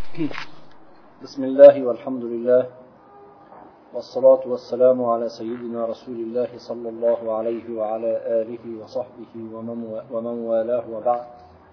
بسم الله والحمد لله والصلاة والسلام على سيدنا رسول الله صلى الله عليه وعلى آله وصحبه ومن والاه وبعد.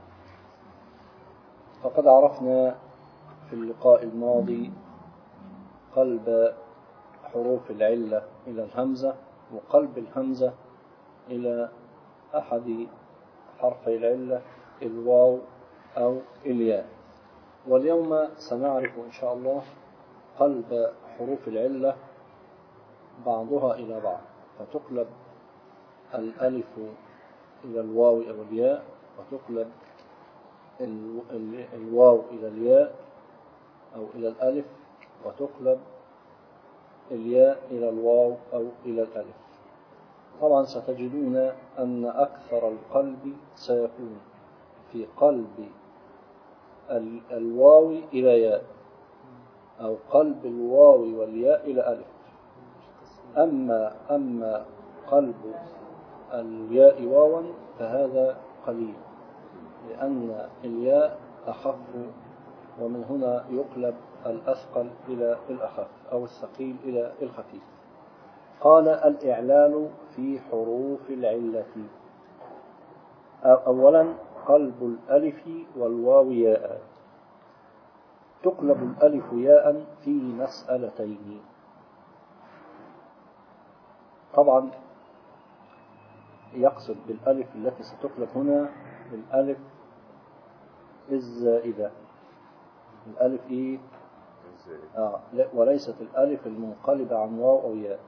فقد عرفنا في اللقاء الماضي قلب حروف العلة إلى الهمزة وقلب الهمزة إلى أحد حرفي العلة الواو أو الياء. واليوم سنعرف إن شاء الله قلب حروف العلة بعضها إلى بعض، فتقلب الألف إلى الواو أو الياء، وتقلب الواو إلى الياء أو إلى الألف، وتقلب الياء إلى الواو أو إلى الألف. طبعا ستجدون أن أكثر القلب سيكون في قلب الواو إلى ياء أو قلب الواو والياء إلى ألف. أما قلب الياء واوا فهذا قليل، لأن الياء أخف، ومن هنا يقلب الأثقل إلى الأخف أو الثقيل إلى الخفيف. قال الإعلال في حروف العلة. أولا قلب الألف والواو ياء. تقلب الألف ياء في مسألتين. طبعا يقصد بالألف التي ستقلب هنا الألف الزائدة. الألف إيه؟ وليست الألف المنقلبة عن واو أو ياء.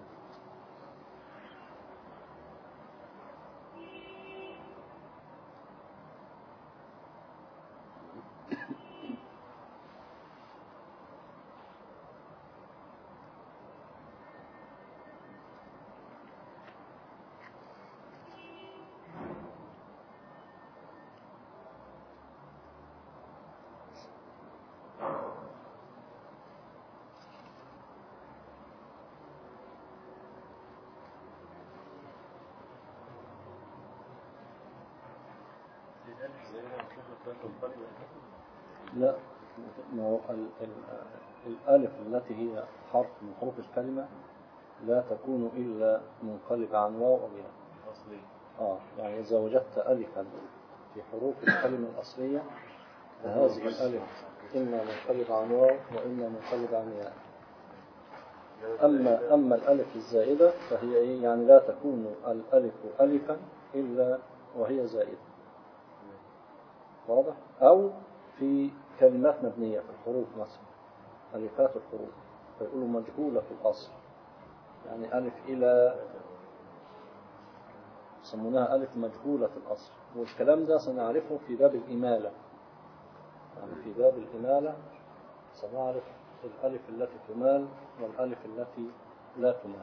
لا، الألف التي هي حرف من حروف الكلمة لا تكون إلا منقلبة عن واو أو ياء. يعني إذا وجدت ألفا في حروف الكلمة الأصلية فهذه الألف إما منقلبة عن واو وإما منقلبة عن ياء. أما الألف الزائدة فهي إيه؟ يعني لا تكون الألف ألفا إلا وهي زائدة. واضح؟ أو في كلمات مبنية في الحروف مثلا، ألفات الحروف فيقولوا مجهولة في الأصل، يعني ألف إلى يسمونها ألف مجهولة في الأصل. والكلام ده سنعرفه في باب الإمالة. يعني في باب الإمالة سنعرف الألف التي تمال والألف التي لا تمال.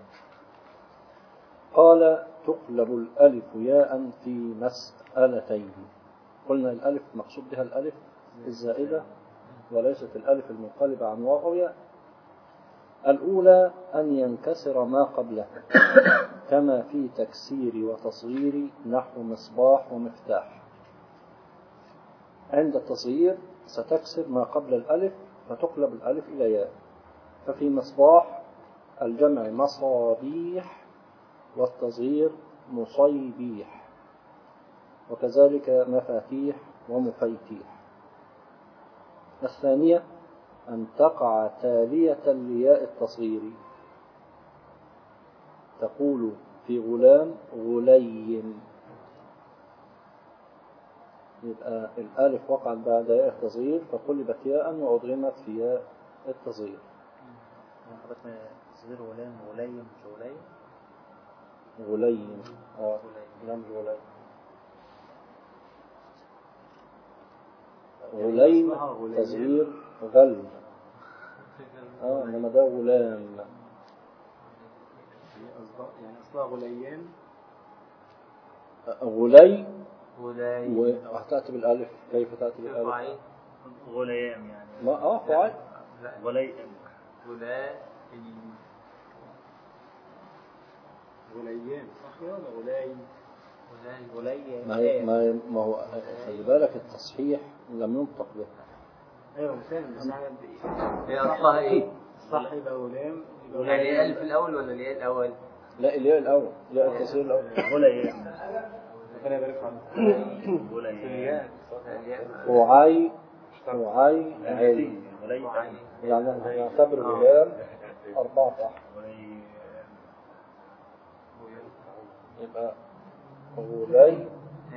قال تقلب الألف ياء في مسألتين. قلنا الألف مقصود بها الألف الزائدة وليست الألف المنقلبة عن واو أو ياء. الأولى أن ينكسر ما قبلها كما في تكسير وتصغير نحو مصباح ومفتاح. عند التصغير ستكسر ما قبل الألف فتقلب الألف إلى ياء. ففي مصباح الجمع مصابيح والتصغير مصيبيح، وكذلك مفاتيح ومفيتيح. الثانية أن تقع تالية لياء التصغير، تقول في غلام غليم، يبقى الألف وقعت بعد ياء التصغير فقلبت ياء وأضغمت في ياء التصغير. تصغير غلام غليم مش غليم. غليم غلام غليم. غليم تصغير غل، إنما ده غلام. يعني أصلها غليان. غلي وهتأتي بالألف. كيف تأتي بالألف؟ غليام يعني ما فعل غليم غليان صح ولا غلايم؟ ما هو خلي بالك التصحيح لم ينطق به. ايوه فاهم بس هي اصلها ايه؟ الصح يبقى غلام يعني الالف الاول ولا الياء الاول؟ لا الياء الاول، ياء التصغير الاول. غليان. ربنا يبارك فيك. غليان. وعي عين، يعني نعتبر غلام 4 صح. يبقى غلي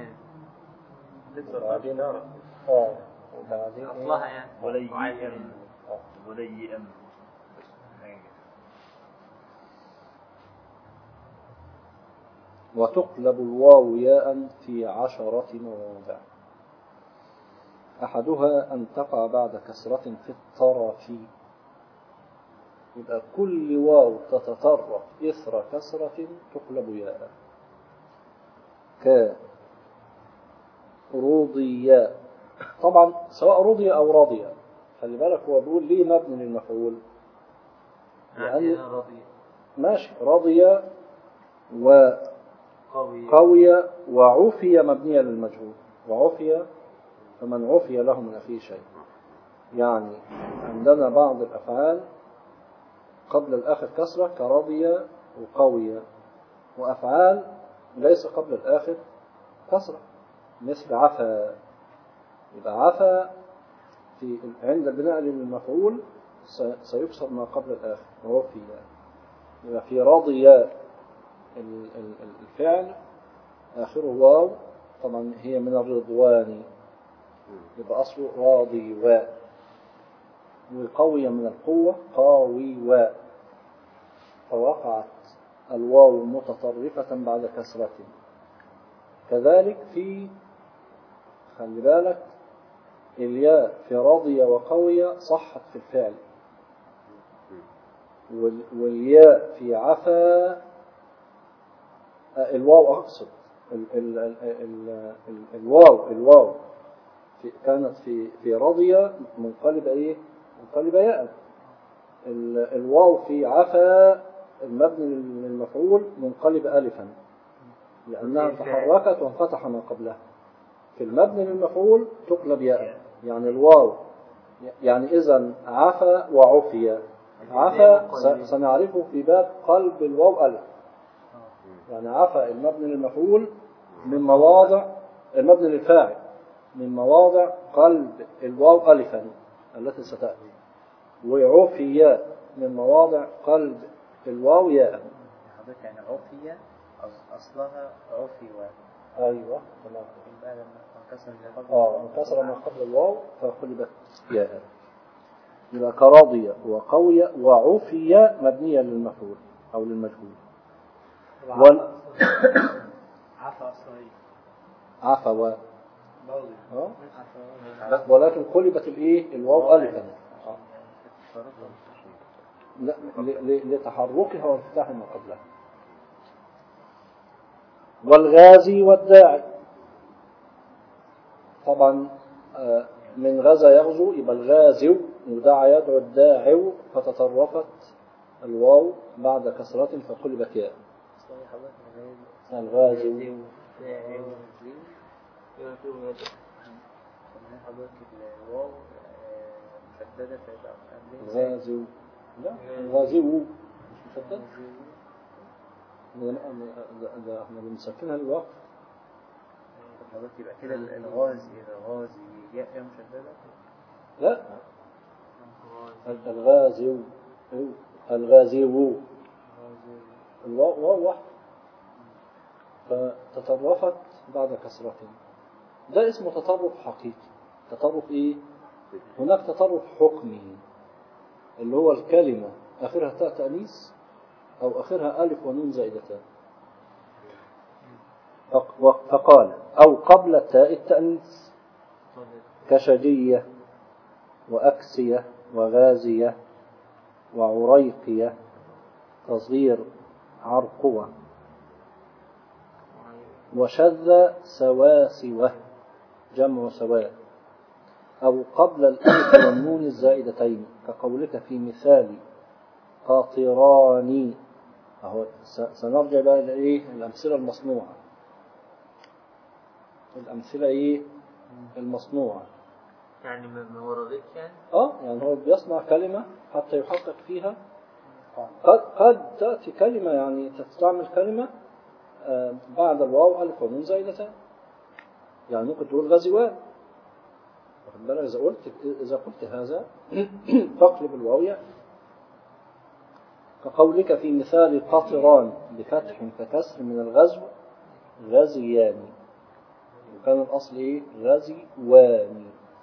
وبعدين وبعدين اصلها يعني غليان. وتقلب الواو ياء في 10 مواضع. أحدها أن تقع بعد كسرة في الطرف، يبقى كل واو تتطرف إثر كسرة تقلب ياء. كرضي، طبعا سواء رضي أو رضي، خلي بالك هو بيقول ليه مبني للمفعول، لأن ماشي رضي وقوي وعفي مبنية للمجهول، وعفي فمن عفي له من أخيه شيء. يعني عندنا بعض الأفعال قبل الآخر كسرة كرضي وقوي، وأفعال ليس قبل الآخر كسرة مثل عفا. يبقى عفا عند البناء للمفعول سيكسر ما قبل الآخر وعفي. يبقى في رضي الفعل آخره واو، طبعا هي من الرضوان، يبقى أصله راضي وقوي من القوة قاوي فوقعت الواو متطرفة بعد كسرة. كذلك خلي بالك الياء في راضية وقوية صحت في الفعل، والياء في عفا الواو أقصد الواو كانت في راضية منقلبة منقلبة ياء. الواو في عفا المبني للمفعول منقلب ألفا لأنها تحركت وانفتح ما قبلها. في المبني للمفعول تقلب ياء، يعني الواو يعني إذن عفا وعفيا. عفا سنعرفه في باب قلب الواو ألف، يعني عفا المبني للمفعول من مواضع المبني للفاعل من مواضع قلب الواو ألفا التي ستأتي، وعفيا من مواضع قلب الواو ياء. حضرتك يعني عفية أصلها عفي أيوة تمام. لما انكسر ما قبل الواو فقلبت ياء. يبقى كراضية وقوية وعفية مبنية للمفعول أو للمجهول. عفا أصلي عفوا ولكن قلبت الواو ألفا لتحركها وانفتاح ما قبلها. والغازي والداعي، طبعا من غزا يغزو يبقى الغازي ودعا يدعو الداعي فتطرفت الواو بعد كسرة فقلبت ياء. الغازي الواو مشددة فيبقى غازي، لا غازي مش مشدد، ده احنا بنسكنها للوقف. حضرتك يبقى كده الغازي ياء مشددة؟ لا الغازي الواو واحد فتطرفت بعد كسرة. ده اسمه تطرف حقيقي. تطرف هناك تطرف حكمي اللي هو الكلمة آخرها تاء تأنيث أو آخرها ألف ونون زائدتان، فقال أو قبل تاء التأنيث كشجية وأكسية وغازية وعريقية تصغير عرقوة وشذ سواسوة جمع سواء، أو قبل الألف والنون الزائدتين كقولك في مثال قاطران. سنرجع بقى الأمثلة المصنوعة. الأمثلة المصنوعة يعني ما وردتش يعني. يعني هو بيصنع كلمة حتى يحقق فيها. قد تأتي كلمة، يعني تستعمل كلمة بعد الواو ألف ونون زائدتان. يعني ممكن تقول غزوان، واخد بالك؟ إذا قلت هذا تقلب الواو يعني. كقولك في مثال قطران بفتح فكسر من الغزو غزيان، وكان الأصل إيه؟ غزوان.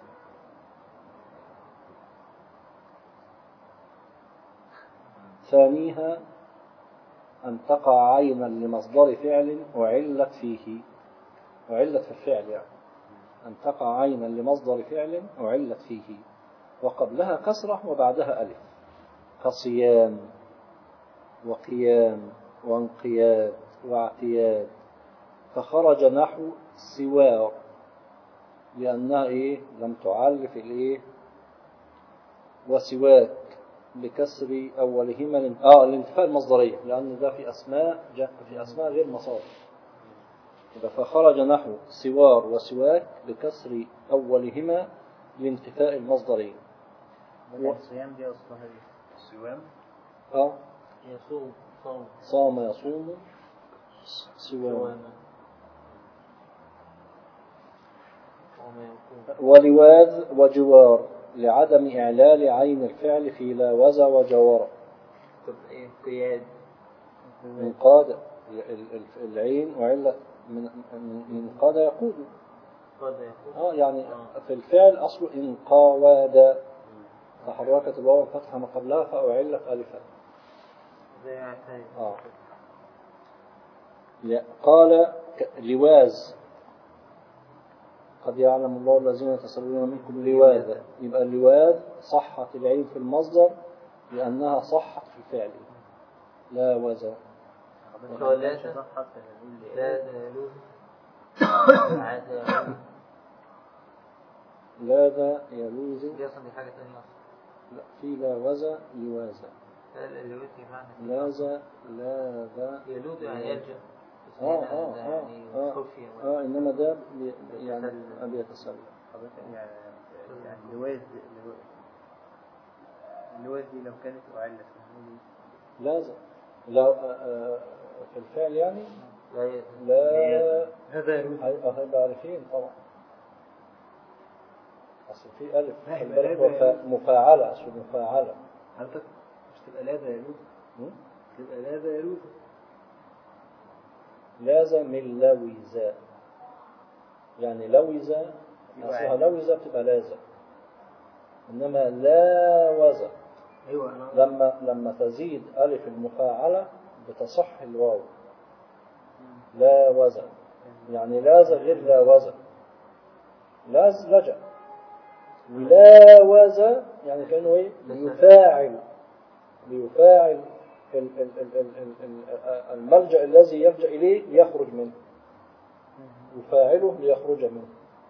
ثانيها أن تقع عينا لمصدر فعل وعلت فيه، وعلت في الفعل يعني. أن تقع عينا لمصدر فعل وعلت فيه وقبلها كسرة وبعدها ألف، كصيام وقيام وانقياد واعتياد. فخرج نحو سوار لأنها إيه؟ لم تعلف الإيه؟ وسواك بكسر أولهما الانتفاء المصدرية، لأن ده في أسماء في أسماء غير مصادر. فخرج نحو سوار وسواك بكسر أولهما لانتفاء المصدرية. الصيام دي أصلها إيه؟ الصيام يصوم صام يصوم سوام. ولواذ وجوار لعدم إعلال عين الفعل في لاوز وجوار. قياد انقاد العين وعلة من قاد يقود. يعني في الفعل أصله انقاواد، تحركت الواو فتحة ما قبلها فأعلت ألفا. قال لواز قد يعلم الله الذين يتسللون منكم لواذا. يبقى اللواذ صحت العين في المصدر لأنها صحت في الفعل لا وزا. لا ذا يلوز دي أصلا دي حاجة تانية أصلا. لا، في لا وزا لوازا. لا ذا لا ذا يلوز يعني يلجأ. إنما ده يعني أبي يتسلل. يعني اللواز دي لو كانت أعلت لازم لو في الفعل يعني لا هذا هيبقى عارفين طبعا. أصل في ألف مفاعلة، أصل مفاعلة. حضرتك مش تبقى لاذا يلوز؟ تبقى لاذا يلوز. لازم من لويزا، يعني لويزا أصلها لويزا بتبقى لازم. إنما لا وزا أيوة. لما تزيد ألف المفاعلة بتصح الواو. لا وزن يعني لاز غير لا وزن. لاز لجأ، ولا وزن يعني كأنه إيه؟ ليفاعل الملجأ الذي يلجأ إليه ليخرج منه، يفاعله ليخرج منه.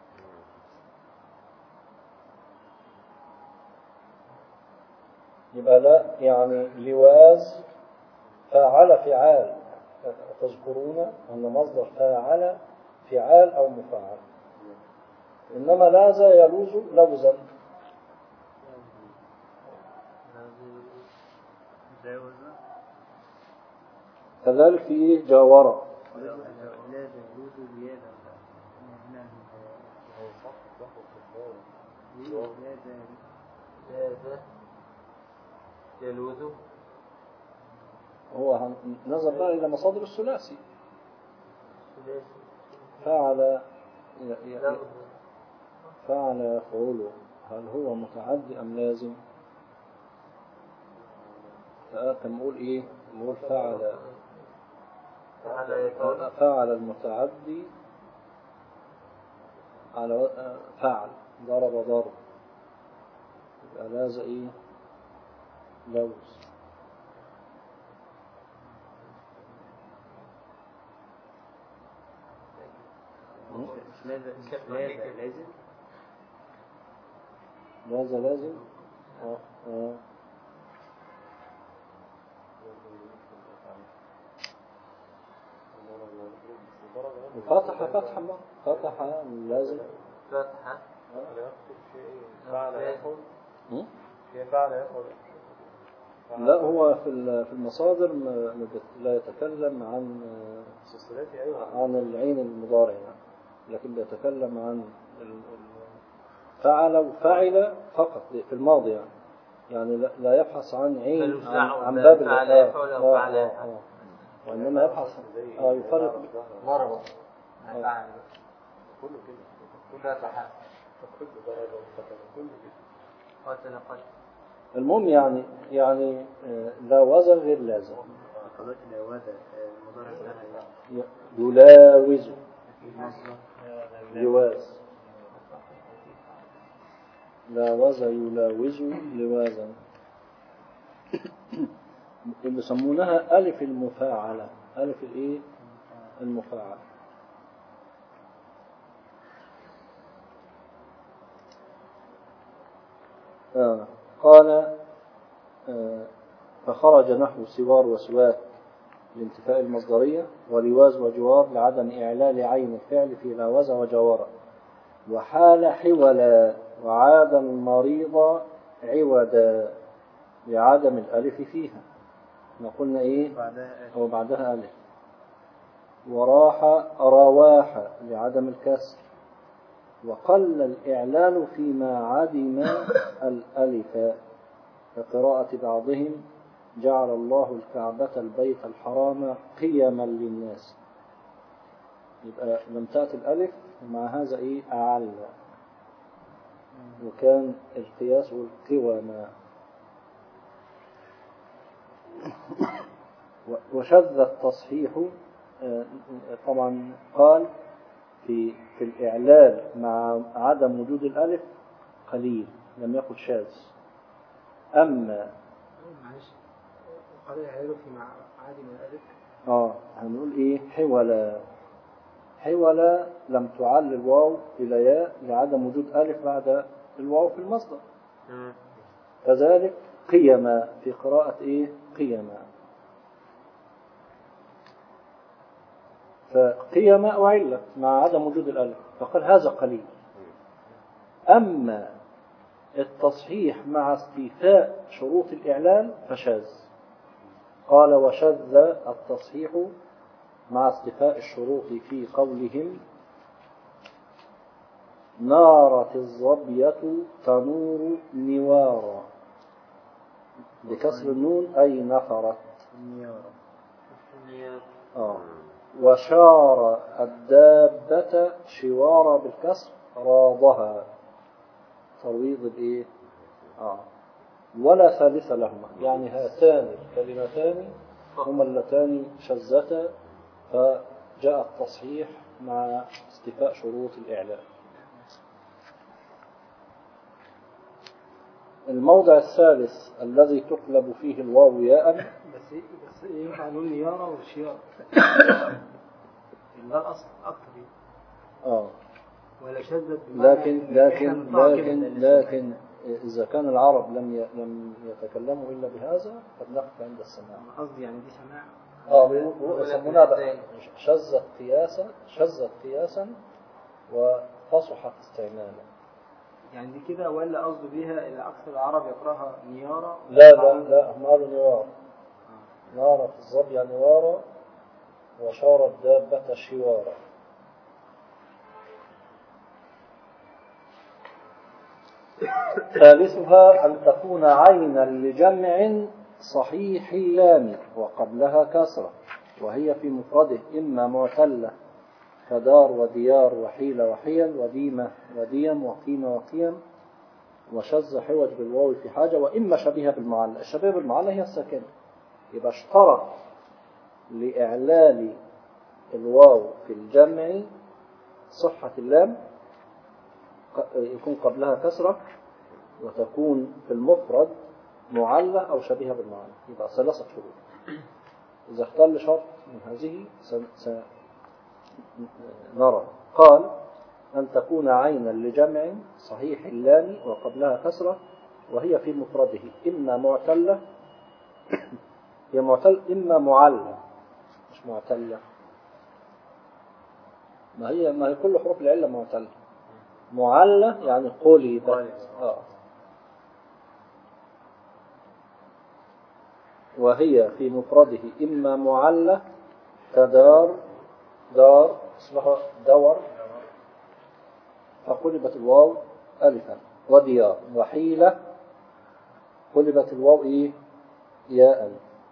يبقى لا يعني لواز فاعل فعال. تذكرون أن مصدر فاعل فعال أو مفاعل. إنما لاز يلوز لوزا. كذلك في جاورة يلوذ. هو نظر بقى إلى مصادر الثلاثي. فعل يفعل، هل هو متعدي أم لازم؟ نقول إيه؟ نقول فعل المتعدي على فعل ضرب ضرب، يبقى لازم إيه؟ لوز. لازم فتح فتح لازم لا هو في المصادر لا يتكلم عن العين المضارع يعني. لكن بيتكلم عن فعل وفعل فقط في الماضي يعني لا يبحث عن عين عن باب وإنما يبحث يفرق ضربه فعل كله كده كله قتل المهم يعني لا وزن غير لازم يلاوز لواز لا وزن يلاوز لوازا اللي يسمونها ألف المفاعلة ألف الإيه المفاعلة قال فخرج نحو سوار وسواك لانتفاء المصدرية ولواز وجوار لعدم إعلال عين الفعل في لاوز وجوار وحال حولا وعاد المريض عودا لعدم الألف فيها ما قلنا إيه أو بعدها ألف وراح رواح لعدم الكسر وقل الإعلال فيما عدم الألف كقراءة بعضهم جعل الله الكعبة البيت الحرام قيما للناس يبقى لم تأتي الألف ومع هذا إيه أعلى وكان القياس والقوامة وشذ التصحيح طبعا قال في الإعلال مع عدم وجود الألف قليل لم يقل شاذ أما معلش قال يعلل في مع عدم الألف هنقول إيه حولا لم تعل الواو إلى ياء لعدم وجود ألف بعد الواو في المصدر كذلك قيما في قراءة إيه قيما فقيما أعلت مع عدم وجود الألف فقال هذا قليل أما التصحيح مع استيفاء شروط الإعلال فشاذ قال وشذ التصحيح مع استيفاء الشروط في قولهم نارت الظبية تنور نوارا بكسر النون أي نفرت وشار الدابة شوارا بالكسر راضها ترويض الإيه ولا ثالث لهما يعني هاتان الكلمتان هما اللتان شذتا فجاء التصحيح مع استيفاء شروط الإعلام. الموضع الثالث الذي تقلب فيه الواو ياء بس ينفع نقول نيارة وشيارة ده الأصل أكتر ولا شدد لكن إذا كان العرب لم يتكلموا إلا بهذا فبنقف عند السماع. قصدي يعني دي سماع يسمونها بقى شذت قياسا وفصحت استعمالا يعني دي كده ولا قصده بيها اللي أكثر العرب يقراها نيارة لا هم قالوا نوار نارة في الظبية نوارا وشار الدابة شوارا. ثالثها أن تكون عينا لجمع صحيح اللام وقبلها كسرة وهي في مفرده إما معتلة كدار وديار وحيل وحيل وديمة وديم وقيمة وقيم وشذ حوج بالواو في حاجة وإما شبيهة بالمعلى. الشبيهة بالمعلى هي الساكنة يبقى اشترط لإعلال الواو في الجمع صحة اللام يكون قبلها كسرة وتكون في المفرد معلة أو شبيهة بالمعلى يبقى ثلاثة شروط. إذا اختل شرط من هذه نرى قال أن تكون عينا لجمع صحيح اللام وقبلها كسرة وهي في مفرده إما معتلة هي معتل إما معلة مش معتلة ما هي كل حروف العلة معتلة معلة يعني قلبت. وهي في مفرده إما معلة كدار، دار اسمها دور فقلبت الواو ألفا، وديار، وحيلة قلبت الواو إيه؟ ياء.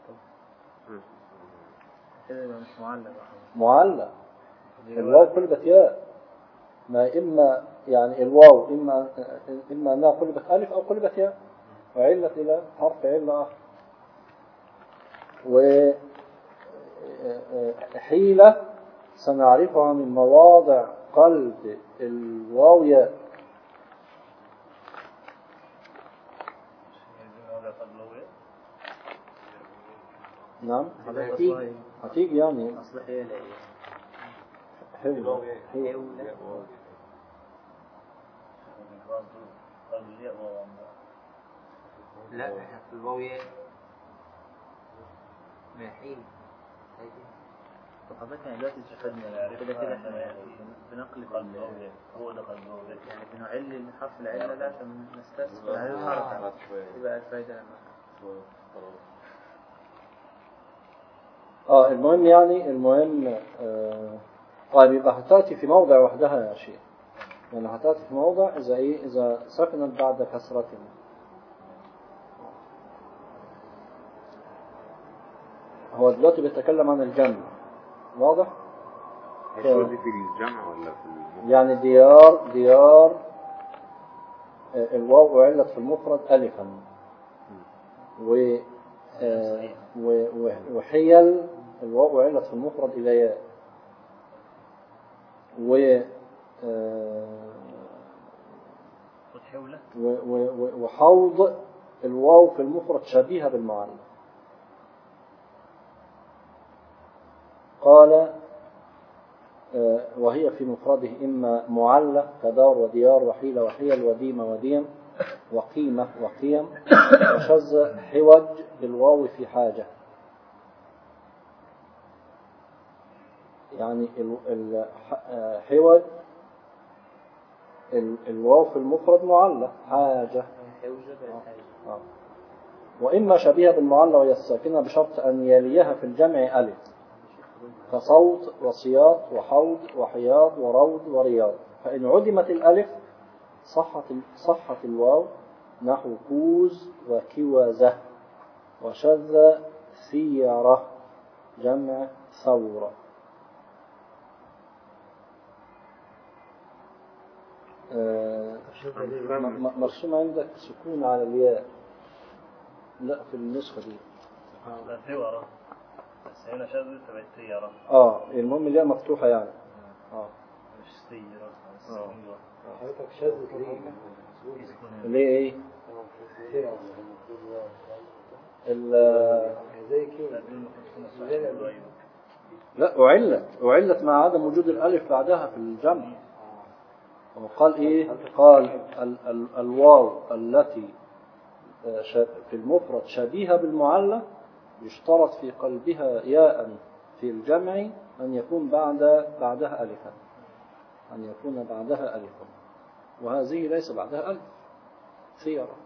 كده يبقى مش معلق. معلة الواو قلبت ياء، ما إما يعني الواو إما أنها قلبت ألف أو قلبت ياء وعلت إلى حرف علة آخر. وحيلة سنعرفها من مواضع قلب الواو ياء. نعم هتيجي يعني أصل هي حلو. لا احنا في الواوية ما حين. طب حضرتك يعني دلوقتي استفدنا كده كده احنا بنقلب هو ده يعني بنعل حرف العلة ده عشان نستثمر عليه الحركة يبقى الفايدة لما المهم يعني طيب يبقى هتأتي في موضع وحدها يا شيخ، يعني هتأتي في موضع إذا سكنت بعد كسرة. هو دلوقتي بيتكلم عن الجمع، واضح؟ هو دي في الجمع ولا في يعني ديار الواو علت في المفرد ألفا، وحيل الواو علت في المفرد إلى ياء، وحوض الواو في المفرد شبيهة بالمعلم. قال وهي في مفرده إما معلة كدار وديار وحيلة وحيل وديم وديم وقيمة وقيم، وشذ حوج بالواو في حاجة. يعني حوج الواو في المفرد معلة حاجة، وإما شبيهة بالمعلة وهي الساكنة بشرط أن يليها في الجمع ألف كصوت وصياط وحوض وحياض ورود ورياض. فإن عدمت الألف صحت الواو نحو كوز وكوزة وشذ ثيرة جمع ثورة. مرسوم عندك سكون على الياء، لا في النسخة دي لا ثورة بس هنا شذ تبقى ثيرة. المهم الياء مفتوحة يعني مش ثيرة. حضرتك شذت ليه ايه زي كده لا أعلت مع عدم وجود الألف بعدها في الجمع. وقال إيه؟ قال الواو التي في المفرد شبيهة بالمعلة يشترط في قلبها ياء في الجمع أن يكون بعدها ألفا، أن يكون بعدها ألف، وهذه ليس بعدها ألف ثيرة.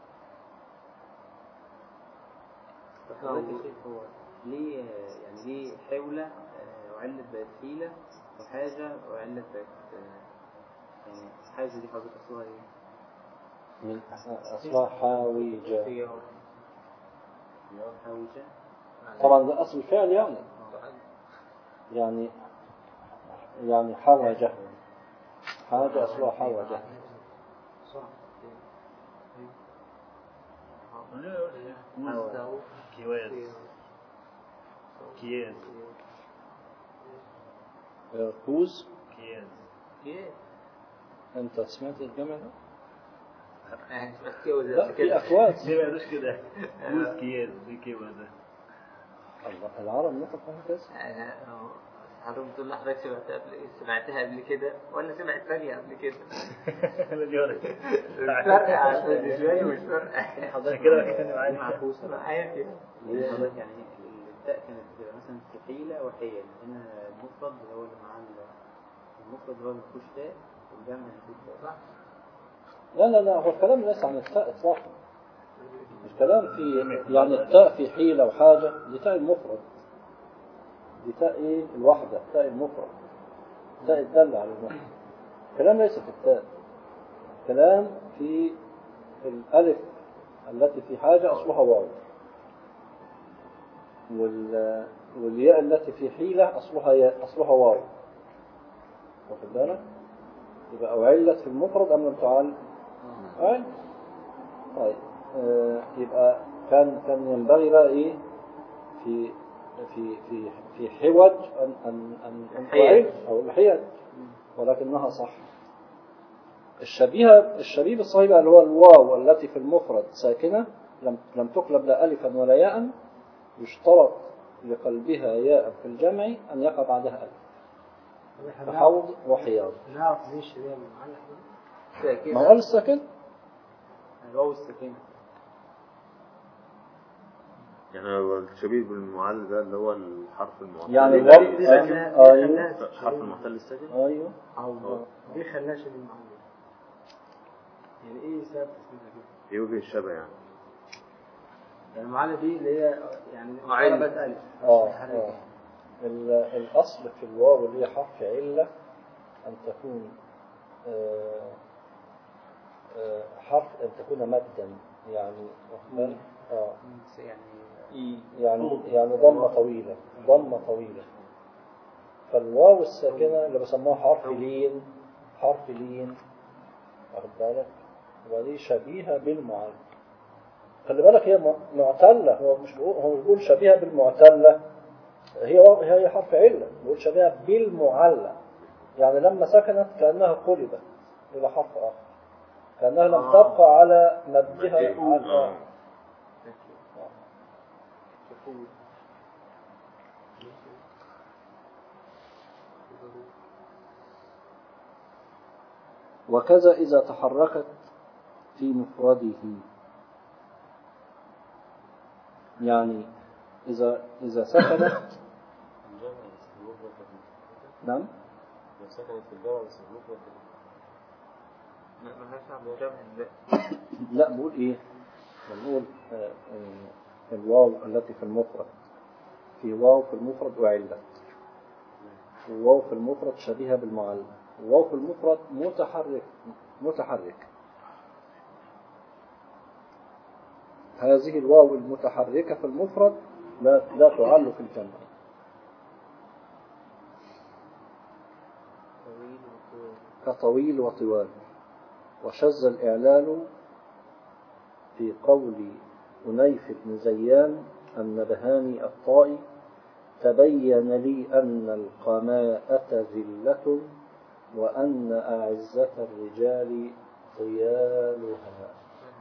هو ليه يعني ليه حولة وعلت بقت حيلة وحاجة وعلت بقت يعني حاجة دي حضرتك أصلها إيه؟ من أصلها حاويجة. حاويجة طبعا ده أصل الفعل يعني حوجة، حاجة أصلها حوجة. كوز أنت سمعت الجمع ده؟ لا في أكواد ليه ما يدوش كده كوز كياز دي كيوزة. الله العرب نطق هكذا. حضرتك بتقول لحضرتك سمعتها قبل كده ولا سمعت ثانية قبل كده؟ مش فارقة بالنسبة لي، مش فارقة. حضرتك كده كان معايا معكوسة معايا كده. حضرتك يعني التاء كانت بتبقى مثلا ثقيلة وحيل، هنا المفرد هو اللي معاه المفرد هو اللي مفيهوش تاء والجمع اللي فيه تاء، صح؟ لا هو الكلام ليس عن التاء إطلاقا. الكلام في يعني التاء في حيلة وحاجة دي تاء المفرد، دي تاء إيه الوحدة، تاء المفرد، تاء الدل على المفرد. الكلام ليس في التاء، الكلام في الألف التي في حاجة أصلها واو، والياء التي في حيلة أصلها ياء، أصلها واو. واخد بالك؟ يبقى أعلت في المفرد أم لم تعل؟ أعل. طيب يبقى كان ينبغي بقى إيه في حوج أن تعل أو الحيل، ولكنها صح. الشبيه بالصحيح اللي هو الواو التي في المفرد ساكنة لم تقلب لا ألفا ولا ياء، يشترط لقلبها ياء في الجمع أن يقع بعدها ألف كحوض وحياض. نعرف ليه الشبيه بالمعلق ساكنة. ما قال الساكن؟ الواو الساكنة. يعني هو الشبيه بالمعل ده اللي هو الحرف المعتل يعني الواو أيوه الحرف المعتل الساكن. أيوه ليه خلاها شبيه بالمعلق؟ يعني ايه سبب تسميتها كده؟ ايه وجه الشبه يعني؟ يعني المعلق دي اللي هي يعني معلق. قلبت ألف. الأصل في الواو اللي هي حرف علة أن تكون أن تكون مدا، يعني يعني ضمة طويلة. فالواو الساكنة اللي بسموها حرف لين، واخد بالك؟ ودي شبيهة بالمعلّ. خلي بالك هي معتلة، هو مش بيقول شبيهة بالمعتلة، هي حرف علة، بيقول شبيهة بالمعلّ، يعني لما سكنت كأنها قلبت إلى حرف آخر، كأنها لم تبقى على مدها وكذا إذا تحركت في مفرده، يعني إذا سكنت نعم سكنت في الجامعة بس المفرد ما هيش عم جمع. لا بقول إيه؟ بنقول الواو التي في المفرد، في واو في المفرد وعلت، وواو في المفرد شبيهة بالمعلّ، وواو في المفرد متحرك. هذه الواو المتحركة في المفرد لا تعل في الجمع. كطويل وطوال. وشذ الإعلال في قول أنيف بن زيان النبهاني الطائي: تبين لي أن القماءة ذلة وأن أعزة الرجال طيالها.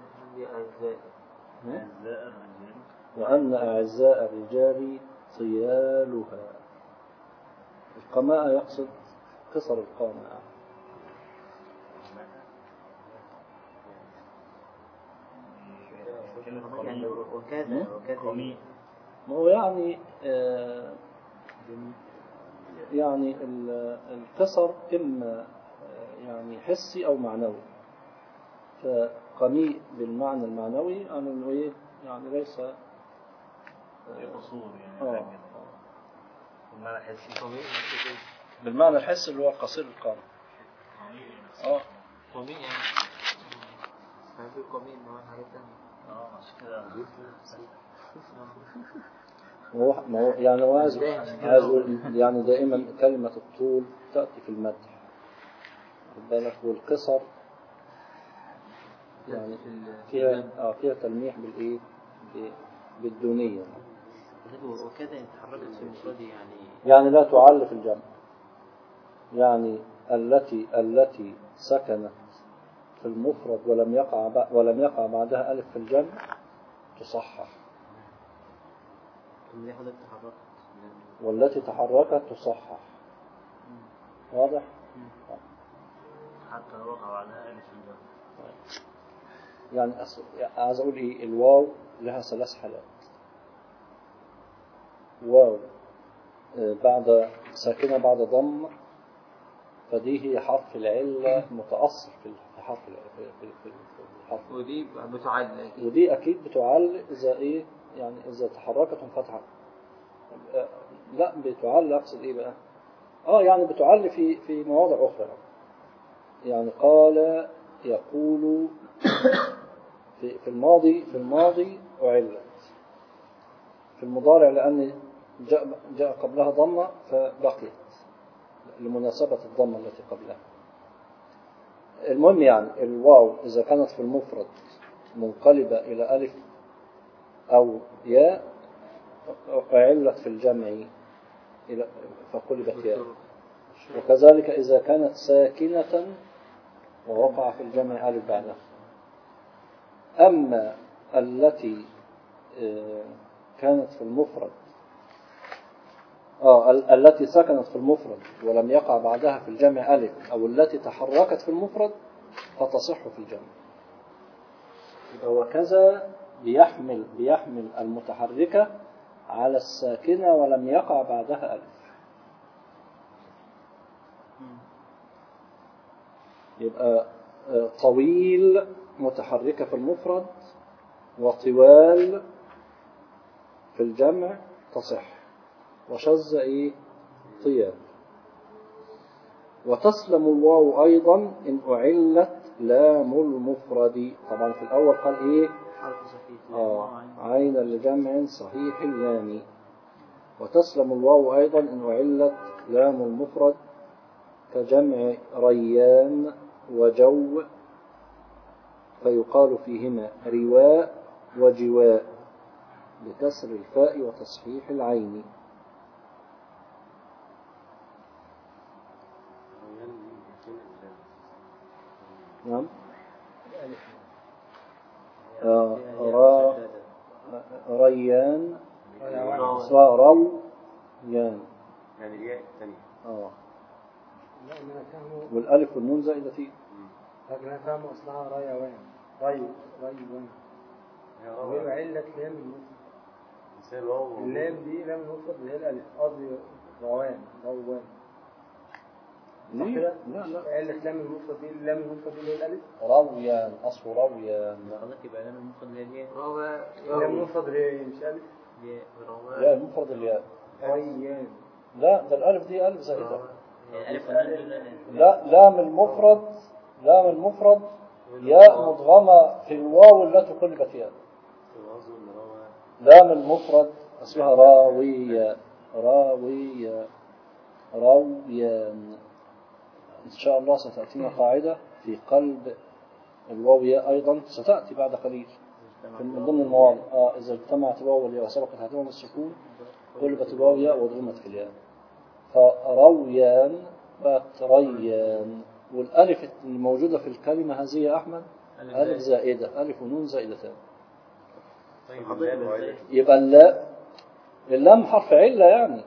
وأن أعزاء الرجال طيالها. القماءة يقصد قصر القامة. وكذا ما هو يعني القصر إما يعني حسي أو معنوي. فقميء بالمعنى المعنوي يعني ليس قصور يعني بالمعنى الحسي. بالمعنى الحسي اللي هو قصير القامة. قميء يعني ما في قميء إنه حاجة تانية. ما هو يعني يعني دائما كلمة الطول تأتي في المدح، خد بالك، والقصر يعني فيها تلميح بالإيه بالدونية. وكذا يتحركت في المفرد يعني لا تعل في الجمع، يعني التي سكنت في المفرد ولم يقع بعدها ألف في الجمع تصحح، والتي تحركت تصحح. واضح؟ حتى لو وقع بعدها ألف في الجمع. يعني عايز أقول إيه، الواو لها 3 حالات. واو بعد ساكنة بعد ضم فدي هي حرف العلة متأثر في حرف في الحرف. ودي بتعل أكيد. ودي أكيد بتعل إذا إيه يعني إذا تحركت انفتحت. لا بتعل أقصد إيه بقى؟ يعني بتعل في مواضع أخرى. يعني قال يقول في الماضي أعلت، في المضارع لأن جاء قبلها ضمة فبقيت لمناسبة الضمة التي قبلها. المهم يعني الواو إذا كانت في المفرد منقلبة إلى ألف أو ياء أعلت في الجمع فقلبت ياء. وكذلك إذا كانت ساكنة ووقع في الجمع ألف بعدها. أما التي كانت في المفرد التي سكنت في المفرد ولم يقع بعدها في الجمع ألف أو التي تحركت في المفرد فتصح في الجمع. وكذا بيحمل المتحركة على الساكنة ولم يقع بعدها ألف. يبقى طويل متحركة في المفرد وطوال في الجمع تصح. وشذ طيال. وتسلم الواو أيضا إن أعلت لام المفرد. طبعا في الأول قال حرف صحيح عين لجمع صحيح اللام. وتسلم الواو أيضا إن أعلت لام المفرد كجمع ريان وجو فيقال فيهما رواء وجواء بكسر الفاء وتصحيح العين. نعم. ريان رويان يعني الياء الثانية. والألف والنون زائدة فيه. لكن أنا فاهم أصلها ريوان ريوان وهي علة لام المفرد. اللام دي لام المفرد اللي هي الألف قصدي روان. لا علة لام المفرد دي لام المفرد اللي هي الألف رويان أصل رويان. قصدك يبقى لام المفرد اللي هي لام المفرد اللي هي مش ألف. لا المفرد الياء. ريان. لا ده الألف دي ألف زائدة. ألف لا لام المفرد ياء مضغمة في الواو التي قلبت ياء. لام المفرد اسمها راويان. إن شاء الله ستأتينا قاعدة في قلب الواو ياء أيضا ستأتي بعد قليل من ضمن المواضع. إذا اجتمعت الواو والياء وسبقت هاتهما السكون قلبت الواو ياء وضغمت في الياء فرويان بقت ريان. والألف الموجودة في الكلمة هذه يا أحمد ألف زائدة، ألف ونون زائدتان. يبقى اللام حرف علة يعني.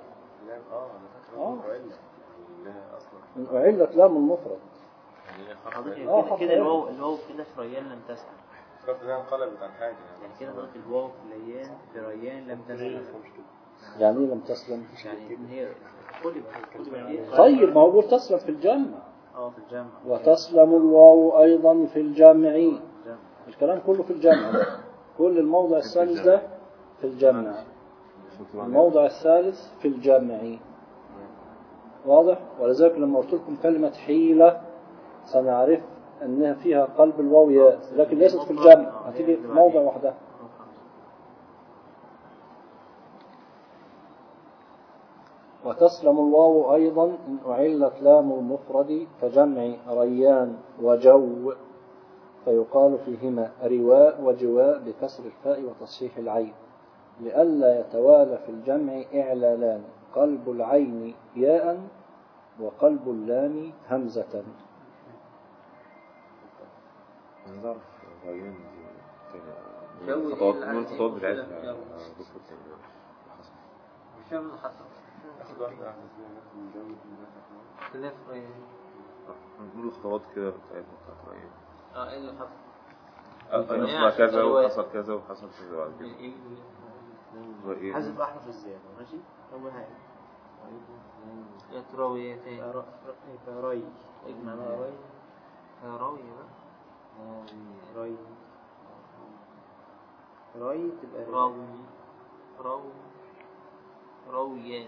من أعلت لام المفرد. كده الواو كده في ريان لم تسلم. كده انقلبت عن حاجة يعني كده ضغط الواو في ريان لم تسلم. يعني ايه لم تسلم؟ يعني ان هي قلبت. طيب ما هو تسلم في الجمع. في الجمع. وتسلم الواو أيضا في الجمع. الكلام كله في الجمع. كل الموضع الثالث ده في الجمع. الموضع الثالث في الجمع. واضح؟ ولذلك لما قلت لكم كلمة حيلة سنعرف أنها فيها قلب الواو ياء لكن ليست في الجمع، هتيجي في موضع وحدها. وتسلم الواو أيضا إن أعلت لام المفرد كجمع ريان وجو فيقال فيهما رواء وجواء بكسر الفاء وتصحيح العين لئلا يتوالى في الجمع إعلالان قلب العين ياء وقلب اللام همزة. نعرف ريان جو الخطوات بتاعتها مش اللي حصل. ناخد واحدة واحدة من جو خلاف ريان. نقول الخطوات كده بتاعتها بتاعت ريان. ايه اللي حصل؟ نصنع كذا وحصل كذا وحصل كذا بعد كده. حذف أحرف الزيادة ماشي. أول حاجة راويتين راي اجمع بقى راي راوي بقى راي راي تبقى رويان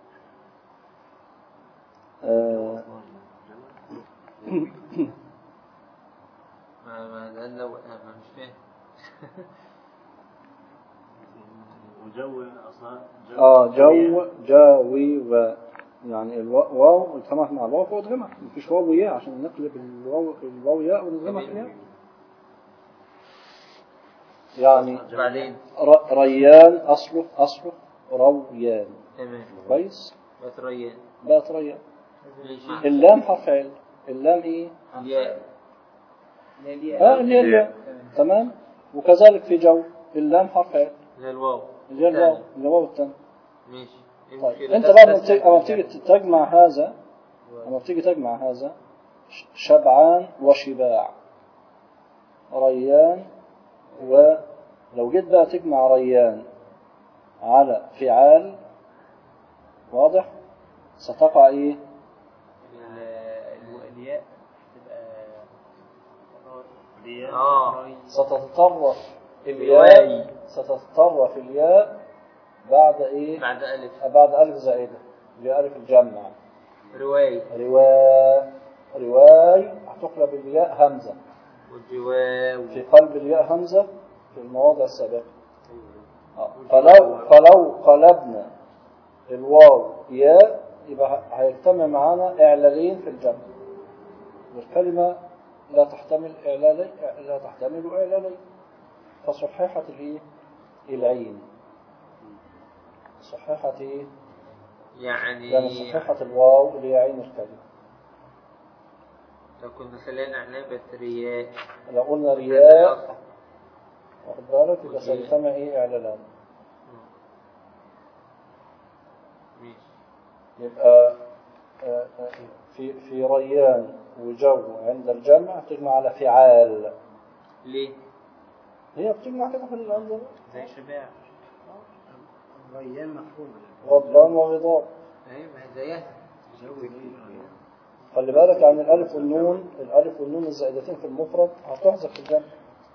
ما ده لو ما مش فاهم وجو أصلا جاوي و يعني الواو اجتمعت مع الواو فادغمها مفيش واو وياء عشان نقلب الواو ياء ونضغمها في الياء يعني بعدين ريان أصله رويان تمام كويس بقت ريان ماشي اللام حرف علة اللام ايه الياء اللي هي الياء تمام وكذلك في جو اللام حرف علة زي الواو الواو الثاني ماشي طيب انت بقى لما بتيجي تجمع هذا شبعان وشباع ريان ولو جيت بقى تجمع ريان على فعال واضح ستقع ايه الياء تبقى ستتطرف الياء بعد ايه بعد ألف زائدة اللي هي ألف الجمع رواي هتقلب الياء همزة في قلب الياء همزة في المواضع السابقة فلو قلبنا الواو ياء يبقى هيجتمع معانا إعلالين في الجمع والكلمة لا تحتمل إعلالين فصحيحة العين صحيحة ايه يعني صحيحة الواو اللي هي عين الكلمة لو كنا خلينا علامة رياء لو قلنا رياء واخد بالك يبقى سيجتمع ايه اعلالان يبقى في ريان وجو عند الجمع تجمع على فعال ليه هي بتجمع كده في العنزة زي شباع ريان مفهوم غضبان وغضاب ايوه زيها خلي بالك عن الالف والنون الزائدتين في المفرد هتحذف في الجمع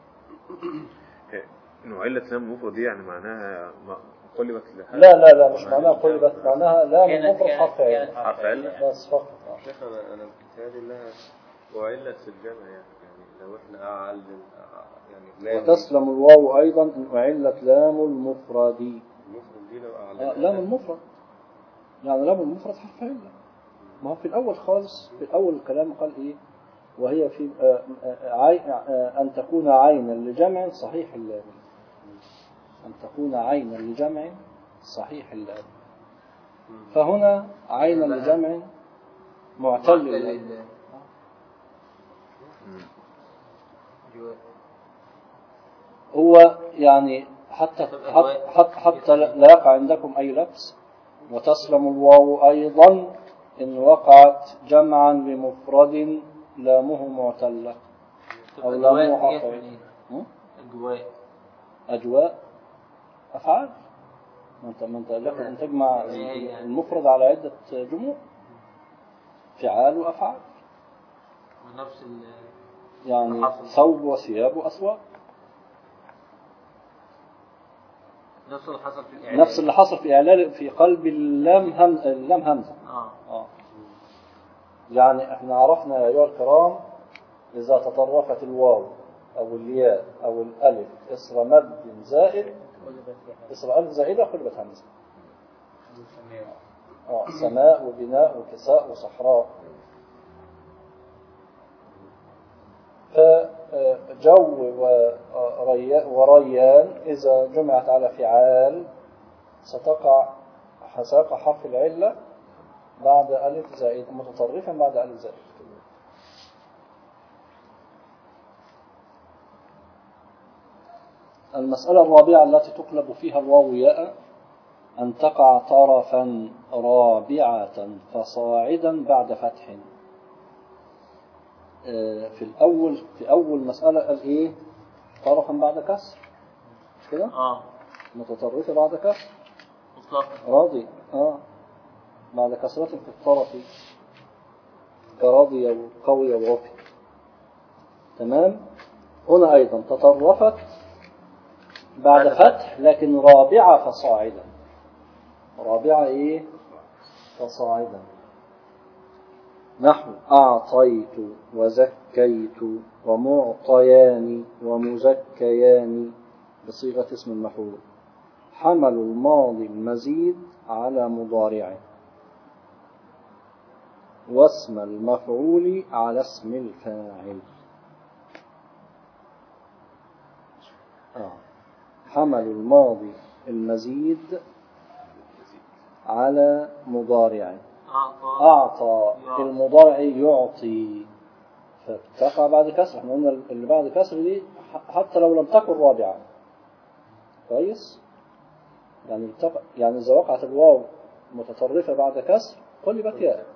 انه علة لام مفرد دي يعني معناها قلبت لا مش معناها قلبت معناها لام مفرد حرف علة بس فقط شيخ انا بتهيألي انها وعلت في الجمع يعني لو احنا اعل يعني وتسلم الواو ايضا ان اعلت لام المفرد دي لو اعلى لام المفرد يعني لام المفرد حرف علة ما هو في الأول خالص في الأول الكلام قال إيه وهي في أن تكون عينا لجمع صحيح اللام أن تكون عينا لجمع صحيح اللام فهنا عينا لجمع معتل اللام هو يعني حتى لا يقع عندكم أي لبس وتسلم الواو أيضا إن وقعت جمعا لمفرد لامه معتلة أو لامه حرف أجواء أفعال ما أنت لك أن تجمع المفرد على عدة جموع فعال وأفعال ونفس يعني ثوب وثياب وأثواب نفس اللي حصل في إعلال في قلب اللام همزة يعني احنا عرفنا يا أيها الكرام إذا تطرفت الواو أو الياء أو الألف إصر مد زائد إصر ألف زائدة قلبت همزة سماء وبناء وكساء وصحراء فجو وريان إذا جمعت على فعال سيقع حرف العلة بعد ألف زائد متطرفا بعد ألف زائد. المسألة الرابعة التي تقلب فيها الواو ياء أن تقع طرفا رابعة فصاعدا بعد فتح. في أول مسألة قال إيه طرفا بعد كسر مش كده؟ متطرفة بعد كسر مطلقا راضي بعد كسرة في الطرف كراضي وقوي ووفي. تمام. هنا أيضا تطرفت بعد فتح لكن رابعة فصاعدا. رابعة إيه؟ فصاعدا. نحو أعطيت وزكيت ومعطيان ومزكيان بصيغة اسم المفعول. حملوا الماضي المزيد على مضارعه واسم المفعول على اسم الفاعل. حملوا الماضي المزيد على مضارعه. أعطى المضارع يعطي فتقع بعد كسر. احنا قلنا اللي بعد كسر دي حتى لو لم تكن رابعة. كويس. يعني إذا وقعت الواو متطرفة بعد كسر قلبت ياء.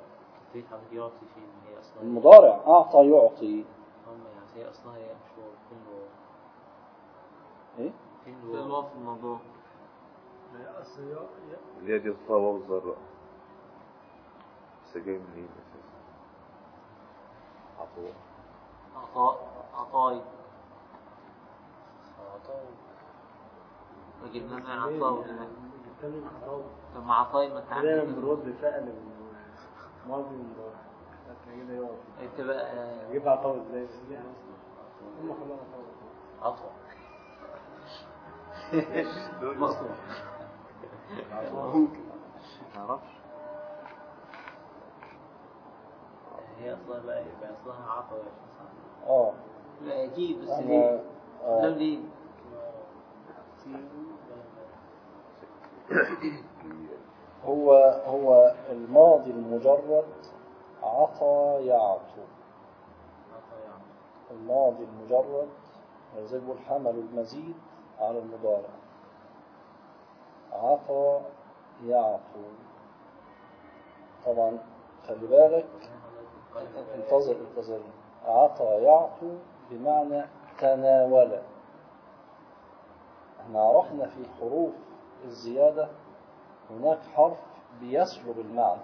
المضارع أعطى يعطي. هي أصلها هي مشهور كله. إيه؟ في الواو في الموضوع. اللي هي دي صفة واو الذرة. بس جاي منين أساسا؟ عطاي وجبنا من عطاوي. طب مع عطاي ما تعمل دايما بنرد فعل ماضي ومضارع كده يقف. انت بقى جيب عطاوي ازاي؟ هم خلاص عطوة مصر معرفش. هي أصلها بقى يبقى أصلها عطوة. لا أكيد بس ليه؟ لم ليه؟ هو الماضي المجرد عطى يعطو. الماضي المجرد زي بيقول حمل المزيد على المضارع. عطى يعطو. طبعا خلي بالك. انتظر. عطى يعطو بمعنى تناول. احنا عرفنا في حروف الزيادة هناك حرف بيسلب المعنى.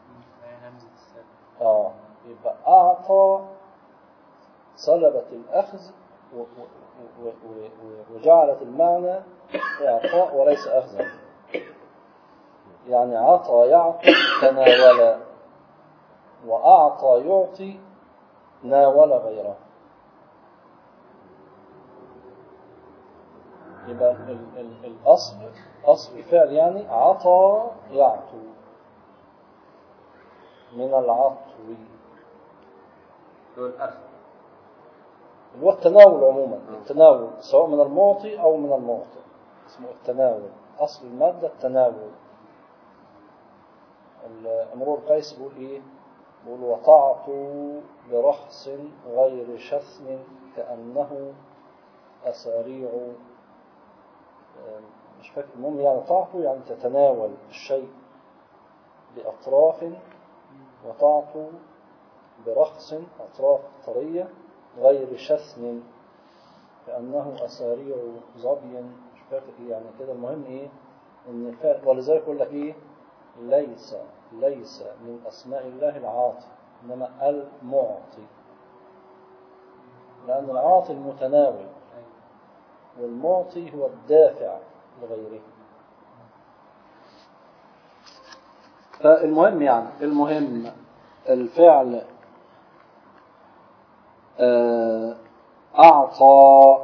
يبقى أعطى سلبت الأخذ وجعلت المعنى إعطاء وليس أخذا. يعني عطى يعطي تناول، وأعطى يعطي ناول غيره. يبقى أصل الفعل يعني عطى يعطو من العطو هو التناول عموما. التناول سواء من المعطي أو من المعطى اسمه التناول. أصل المادة التناول. امرؤ القيس بيقول إيه؟ بيقول وتعطو برخص غير شثم كأنه أساريع. مش فاكر. المهم يعني تعطو يعني تتناول الشيء بأطراف، وتعطو برخص أطراف طرية غير شثم كأنه أساريع ظبي. مش فاكر إيه يعني كده. المهم إيه إن الفعل. ولذلك يقول لك إيه ليس من أسماء الله العاطي إنما المعطي، لأن العاطي المتناول والمعطي هو الدافع لغيره. فالمهم يعني الفعل أعطى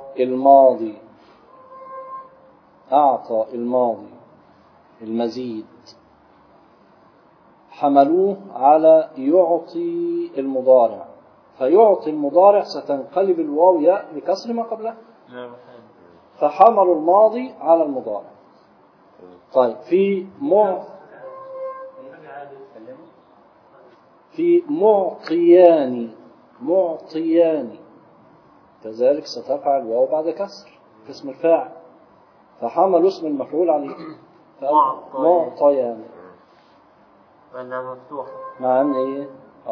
الماضي المزيد حملوه على يعطي المضارع. فيعطي المضارع ستنقلب الواو ياء لكسر ما قبله. فحملوا الماضي على المضارع. طيب في معطيان كذلك ستقع الواو بعد كسر في اسم الفاعل. فحملوا اسم المفعول عليه معطيان وأنها مفتوحة مع أن إيه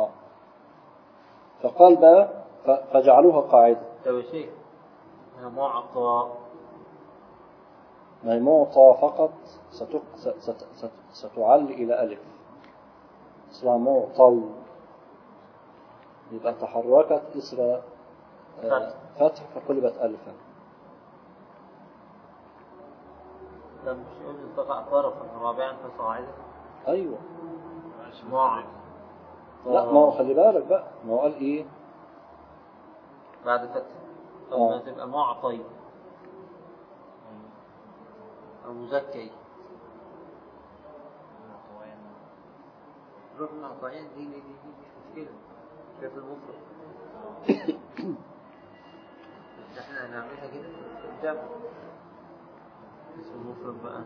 فقال بقى فجعلوها قاعدة. طيب شيء معطى ما هي معطى فقط ستعل إلى ألف. اسمها معطل، يبقى تحركت إثر فتح فقلبت ألفا. ده مش يقول تقع طرفا رابعا فصاعدا. أيوة. مع لا ما هو خلي بالك بقى، ما هو قال إيه بعد فتح. طب ما تبقى معطي أو مزكي. روح معطيين دي مشكلة كيف المفرد. احنا هنعملها كده في الجمع اسم المفرد بقى.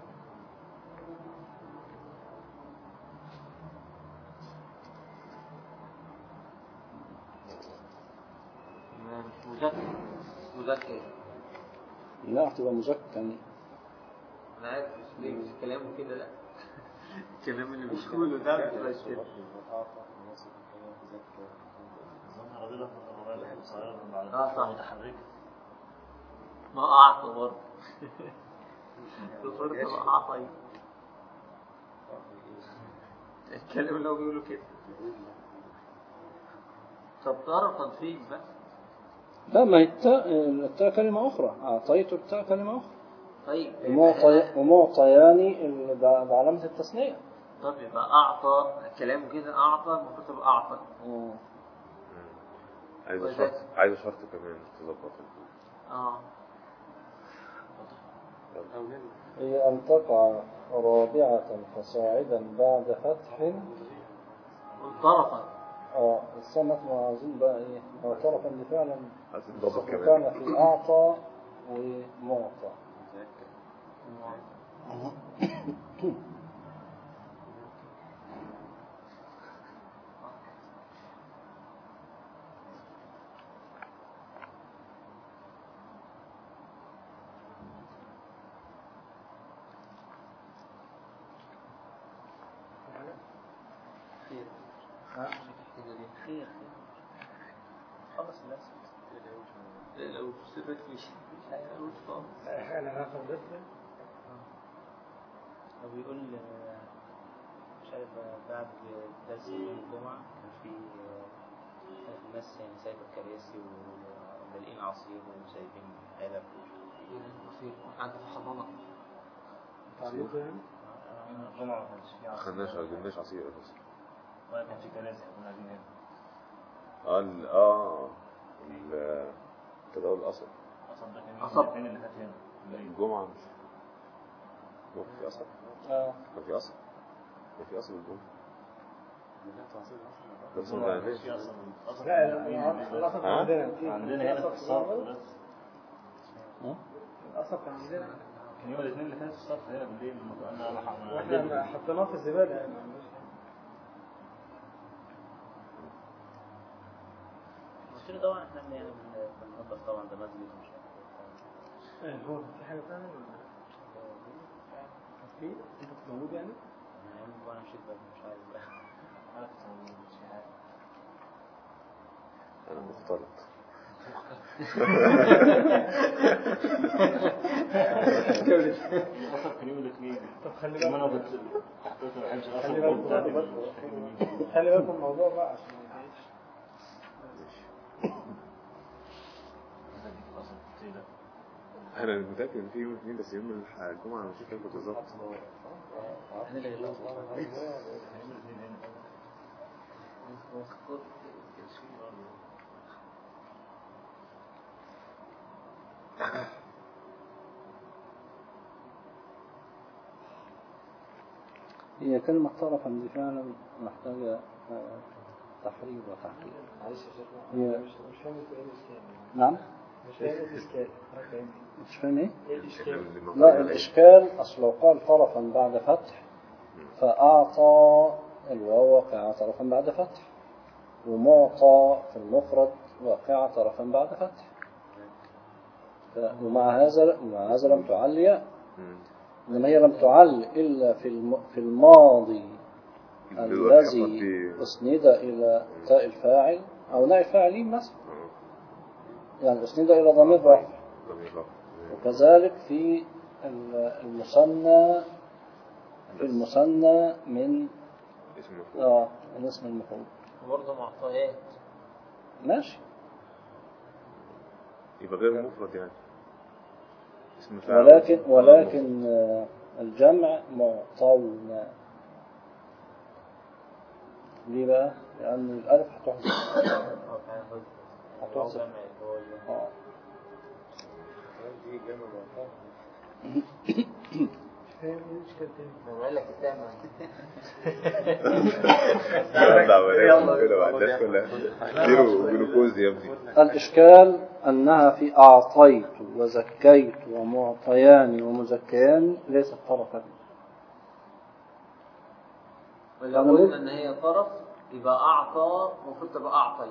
مزكي لا هتبقى مزكى. انا عارف ليه مش كلامه كده، لا الكلام اللي بيقوله ده ما بيبقاش كده. صح متحركة ما أعطى برضه الفرق ما أعطى الكلام اللي هو بيقوله كده. طب طرفا فيك بقى. لا ما هي التاء كلمة أخرى، أعطيت التاء كلمة أخرى. طيب ومعطيان بعلامة التثنية. طب يبقى أعطى كلامه كده، أعطى المفروض تبقى أعطى. عايز شرط كمان تظبط. هي أن تقع رابعة فصاعدا بعد فتح طرفا. السنة معازين بقى إيه هو طرفا اللي فعلا كمان كان في أعطى ومعطى. خير خلص الناس لو سبت مش هيقول خالص. انا هاخد بس هو بيقول مش عارف بعد درس يوم الجمعة كان في ناس يعني سايبة الكراسي وملقين عصير وسايبين علب عصير قاعد في حضانة تعليقه يعني الجمعة ما كانش في عصير. ما جبناش عصير بس. ولا كان في كراسي كنا قاعدين هنا. تداول الأصل. أصل ده كان يوم الاثنين اللي فات هنا. الجمعة مش ما في أصل. ما في أصل. ما في أصل الجمعة. بس ما فيش أصل. لا الأصل عندنا هنا في الصف بس. الأصل كان عندنا كان يوم الاثنين اللي فات في الصف هنا بالليل واحنا حطيناه في الزبالة يعني. المشكلة طبعا احنا يعني بننظف طبعا ده مسجد ومش عارف. هو في حاجة ثانية في انت موجود يعني؟ وانا مشيت بقى مش عارف بقى. عارف مش عارف. أنا مختلط. أصلا كان يوم الاثنين. طب خلي كمان انا بالك كنت حطيت ما بحبش خلي اصلا. خلي بالكم الموضوع بقى عشان ما يتعيش. أنا متأكد إن في يوم الاثنين بس يوم الجمعة أنا مش فاكر بالظبط. هي كلمة طرفا دي فعلا محتاجة تحرير وتحقيق. معلش يا شيخ مش فاهم ايه الاشكال. نعم مش فاهم ايه الاشكال. مش فاهم ايه؟ ايه الاشكال؟ لا الإشكال أصل لو قال طرفا بعد فتح فأعطى الواو واقعة طرفا بعد فتح، ومعطى في المفرد واقعة طرفا بعد فتح، ومع هذا لم تعل ياء، إنما هي لم تعل إلا في الماضي الذي أسند إلى تاء الفاعل أو ناء الفاعلين مثلا، يعني أسند إلى ضمير رفع. وكذلك في المثنى من اسم مفعول. الاسم المفعول برضه معطيات. ماشي. يبقى غير مفرد يعني اسم فاعل. ولكن الجمع معطونا. ليه بقى؟ لأن الألف هتحذف. دي جمع معطى. بقول لك التامة الناس كلها زيرو جلوكوز يا ابني. الإشكال أنها في أعطيت وزكيت ومعطيان ومزكيان ليست طرفا. ولو قلنا ان هي طرف يبقى اعطى المفروض تبقى اعطي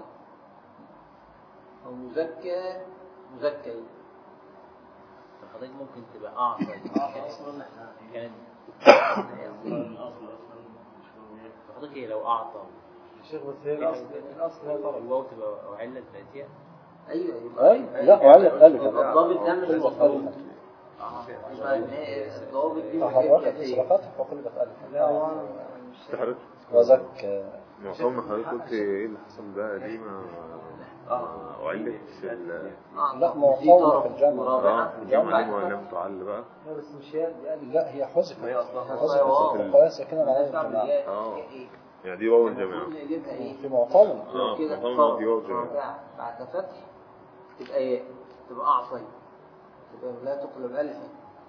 ومزكى مزكي. حضرتك ممكن تبقى اعطي اصلا كان الاصل حضرتك لو اعطى الشيخ بس هي الاصل هي طرف. الواو تبقى علة ذاتية. ايوه لا وعلى الألف الضابط ده مش مفهوم. يبقى الضابط دي تحركت إسرافاتها وقلبت ألف. وزك معظم حضرتك قلت ايه اللي حصل بقى دي ما وعلت في لا معطونا في الجمع. في الجامعة دي معلم تعل بقى. لا بس مش هي لا هي حذفت. حذفت القياس كده معناها الجماعة. يعني دي واو الجماعة في معطونا. معظم دي واو الجماعة بعد فتح تبقى ايه؟ تبقى اعطي تبقى لا تقلب الفا.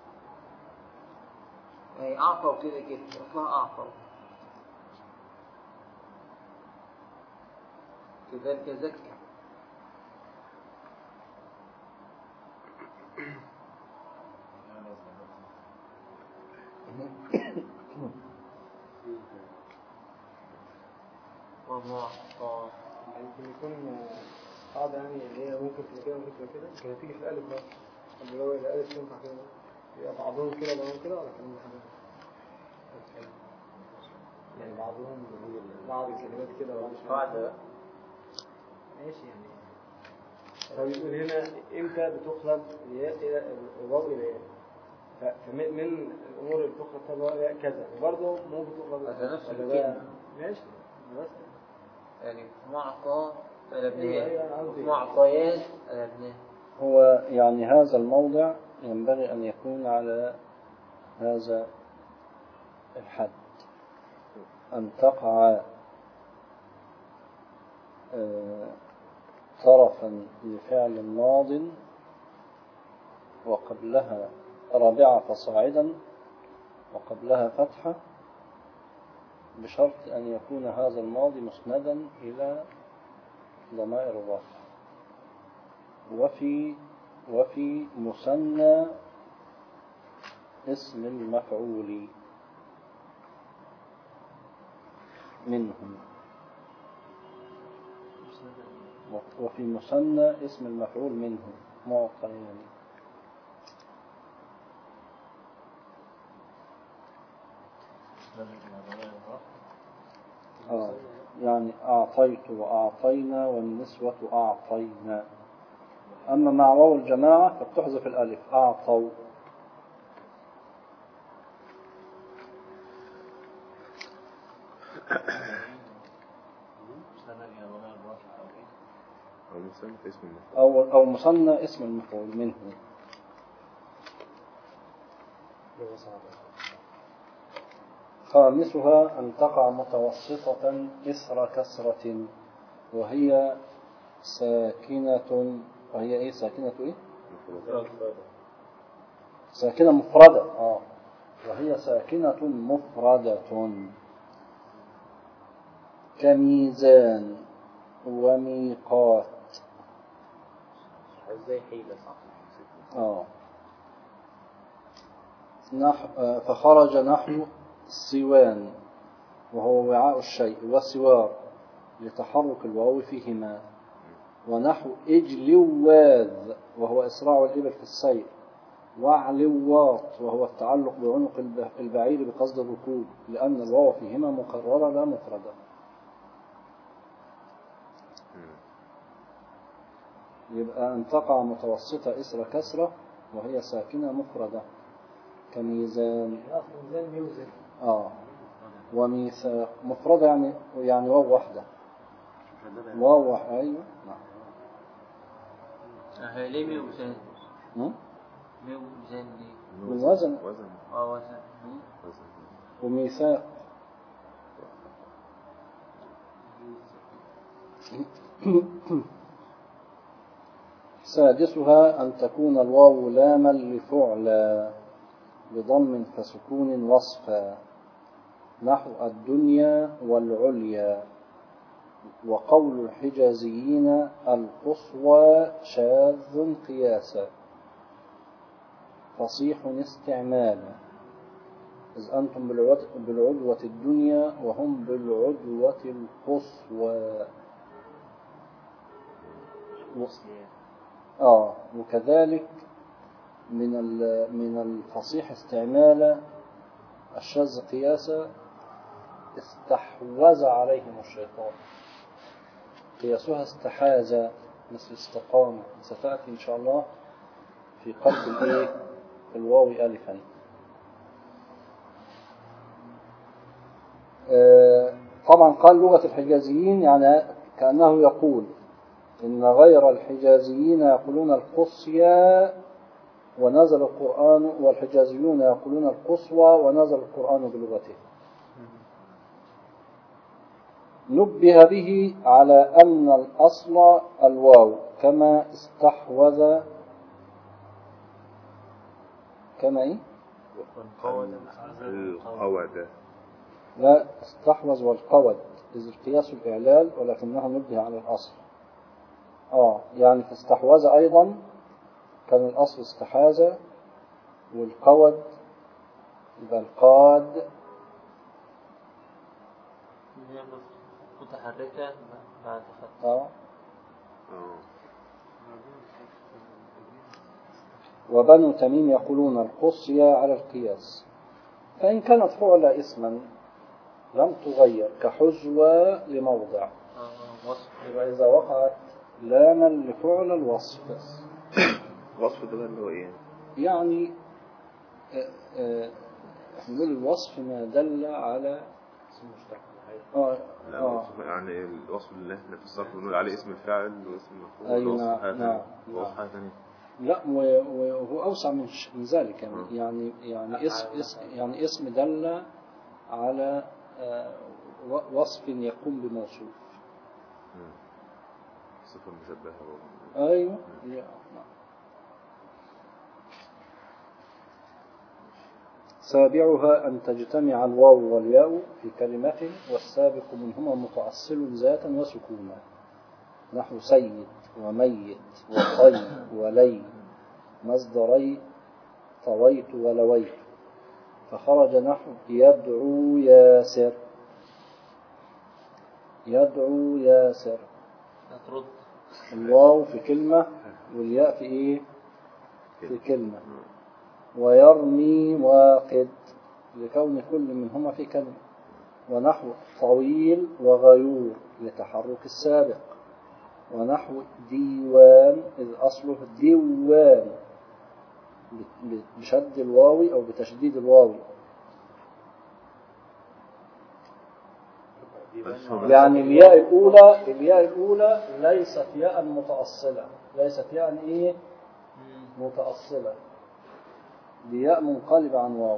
هي اعطى وكده كده اصلها اعطى كذلك زكى. ومعطى يمكن يكون قاعدة يعني اللي هي ممكن تبقى كده ممكن تبقى كده كانت هتيجي في الألف بقى. اللي هو الألف ينفع كده يبقى بعضهم كده بعضهم كده ولا كلام حاجة يعني بعضهم بعض الكلمات كده وبعض قاعدة ماشي يعني. هو بيقول هنا امتى بتقلب الياء الى الواو الى ياء. فمن الامور اللي بتقلب فيها الواو الى كذا وبرضه مو بتقلب هذا نفس الكلمة. ماشي بس يعني معطى قلبناه أيوة معطيات قلبناه. هو يعني هذا الموضع ينبغي أن يكون على هذا الحد أن تقع طرفا لفعل ماض وقبلها رابعة فصاعدا وقبلها فتحة بشرط أن يكون هذا الماضي مسندا إلى ضمائر الرفع. وفي مثنى اسم المفعول منه. وفي مثنى اسم المفعول منه معطيان. يعني أعطيت وأعطينا والنسوة أعطينا. أما مع واو الجماعة فبتحذف الألف أعطوا. أو مثنى اسم المفعول منه. خامسها أن تقع متوسطة إثر كسرة وهي ساكنة. وهي إيه ساكنة إيه؟ ساكنة مفردة. وهي ساكنة مفردة كميزان وميقات. ازاي حيلة صح. فخرج نحو السوان وهو وعاء الشيء وسوار لتحرك الواو فيهما. ونحو إجلواذ وهو إسراع الإبل في السير. وعلواط وهو التعلق بعنق البعير بقصد الركوب لأن الواو فيهما مكررة لا مفردة. يبقى أن تقع متوسطة إثر كسرة وهي ساكنة مفردة كميزان. وميثاق مفردة يعني واو واحدة. واو واحدة أيوة. نعم. ليه مية وزان؟ مية وزان ليه؟ بالوزن. وزن. وزن. وميثاق سادسها أن تكون الواو لاما لفعل بضم فسكون وصفا نحو الدنيا والعليا. وقول الحجازيين القصوى شاذ قياسا فصيح استعمالا إذ أنتم بالعدوة الدنيا وهم بالعدوة القصوى. وكذلك من الفصيح استعمالا الشاذ قياسا استحوذ عليهم الشيطان. قياسها استحاز مثل استقامة ستأتي إن شاء الله في قلب الواو ألفا. طبعا قال لغة الحجازيين يعني كأنه يقول إن غير الحجازيين يقولون القصيى ونزل القرآن والحجازيون يقولون القصوى ونزل القرآن بلغته. نبه به على أن الأصل الواو كما استحوذ كما القود لا استحوذ والقود إذ القياس الإعلال ولكنه نبه على الأصل. يعني فاستحوذ أيضا كان الأصل استحاذ والقود يبقى القاد متحركة بعد فتح. وبنو تميم يقولون القصيى على القياس فإن كانت فعل اسما لم تغير كحجوى لموضع يبقى إذا وقعت لاما لفعل الوصف. الوصف ده اللي هو إيه؟ يعني نقول الوصف ما دل على اسم مشتق. يعني الوصف اللي احنا في الصرف بنقول عليه اسم الفاعل واسم المفعول. أيوة. نعم. ووصف حاجة ثانية. لا وهو أوسع من ذلك يعني اسم دل على وصف يقوم بموصوف. صفة مشبهة. أيوة. سابعها أن تجتمع الواو والياء في كلمة والسابق منهما متأصل ذاتا وسكونا نحو سيد وميت وطي ولي مصدري طويت ولويت فخرج نحو يدعو ياسر. يدعو ياسر الواو في كلمة والياء في إيه؟ في كلمة. ويرمي واقد لكون كل منهما في كلمة. ونحو طويل وغيور لتحرك السابق. ونحو ديوان إذ أصله ديوان بشد الواو أو بتشديد الواو. يعني الياء الأولى ليست ياء متأصلة ليست ياء إيه متأصلة دي ياء منقلبة عن واو.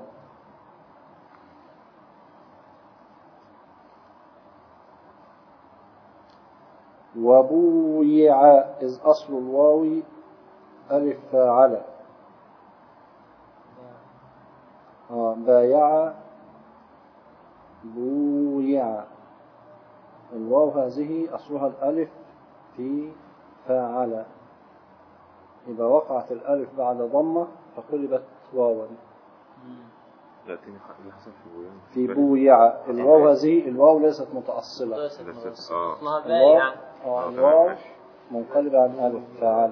وبويع إذ أصل الواو ألف فاعل. بايع بويع الواو هذه أصلها الألف في فاعل إذا وقعت الألف بعد ضمة فقلبت واوا. في بويع الواو هذه الواو ليست متأصلة أصلها بايع. الواو منقلبة عن ألف فاعل.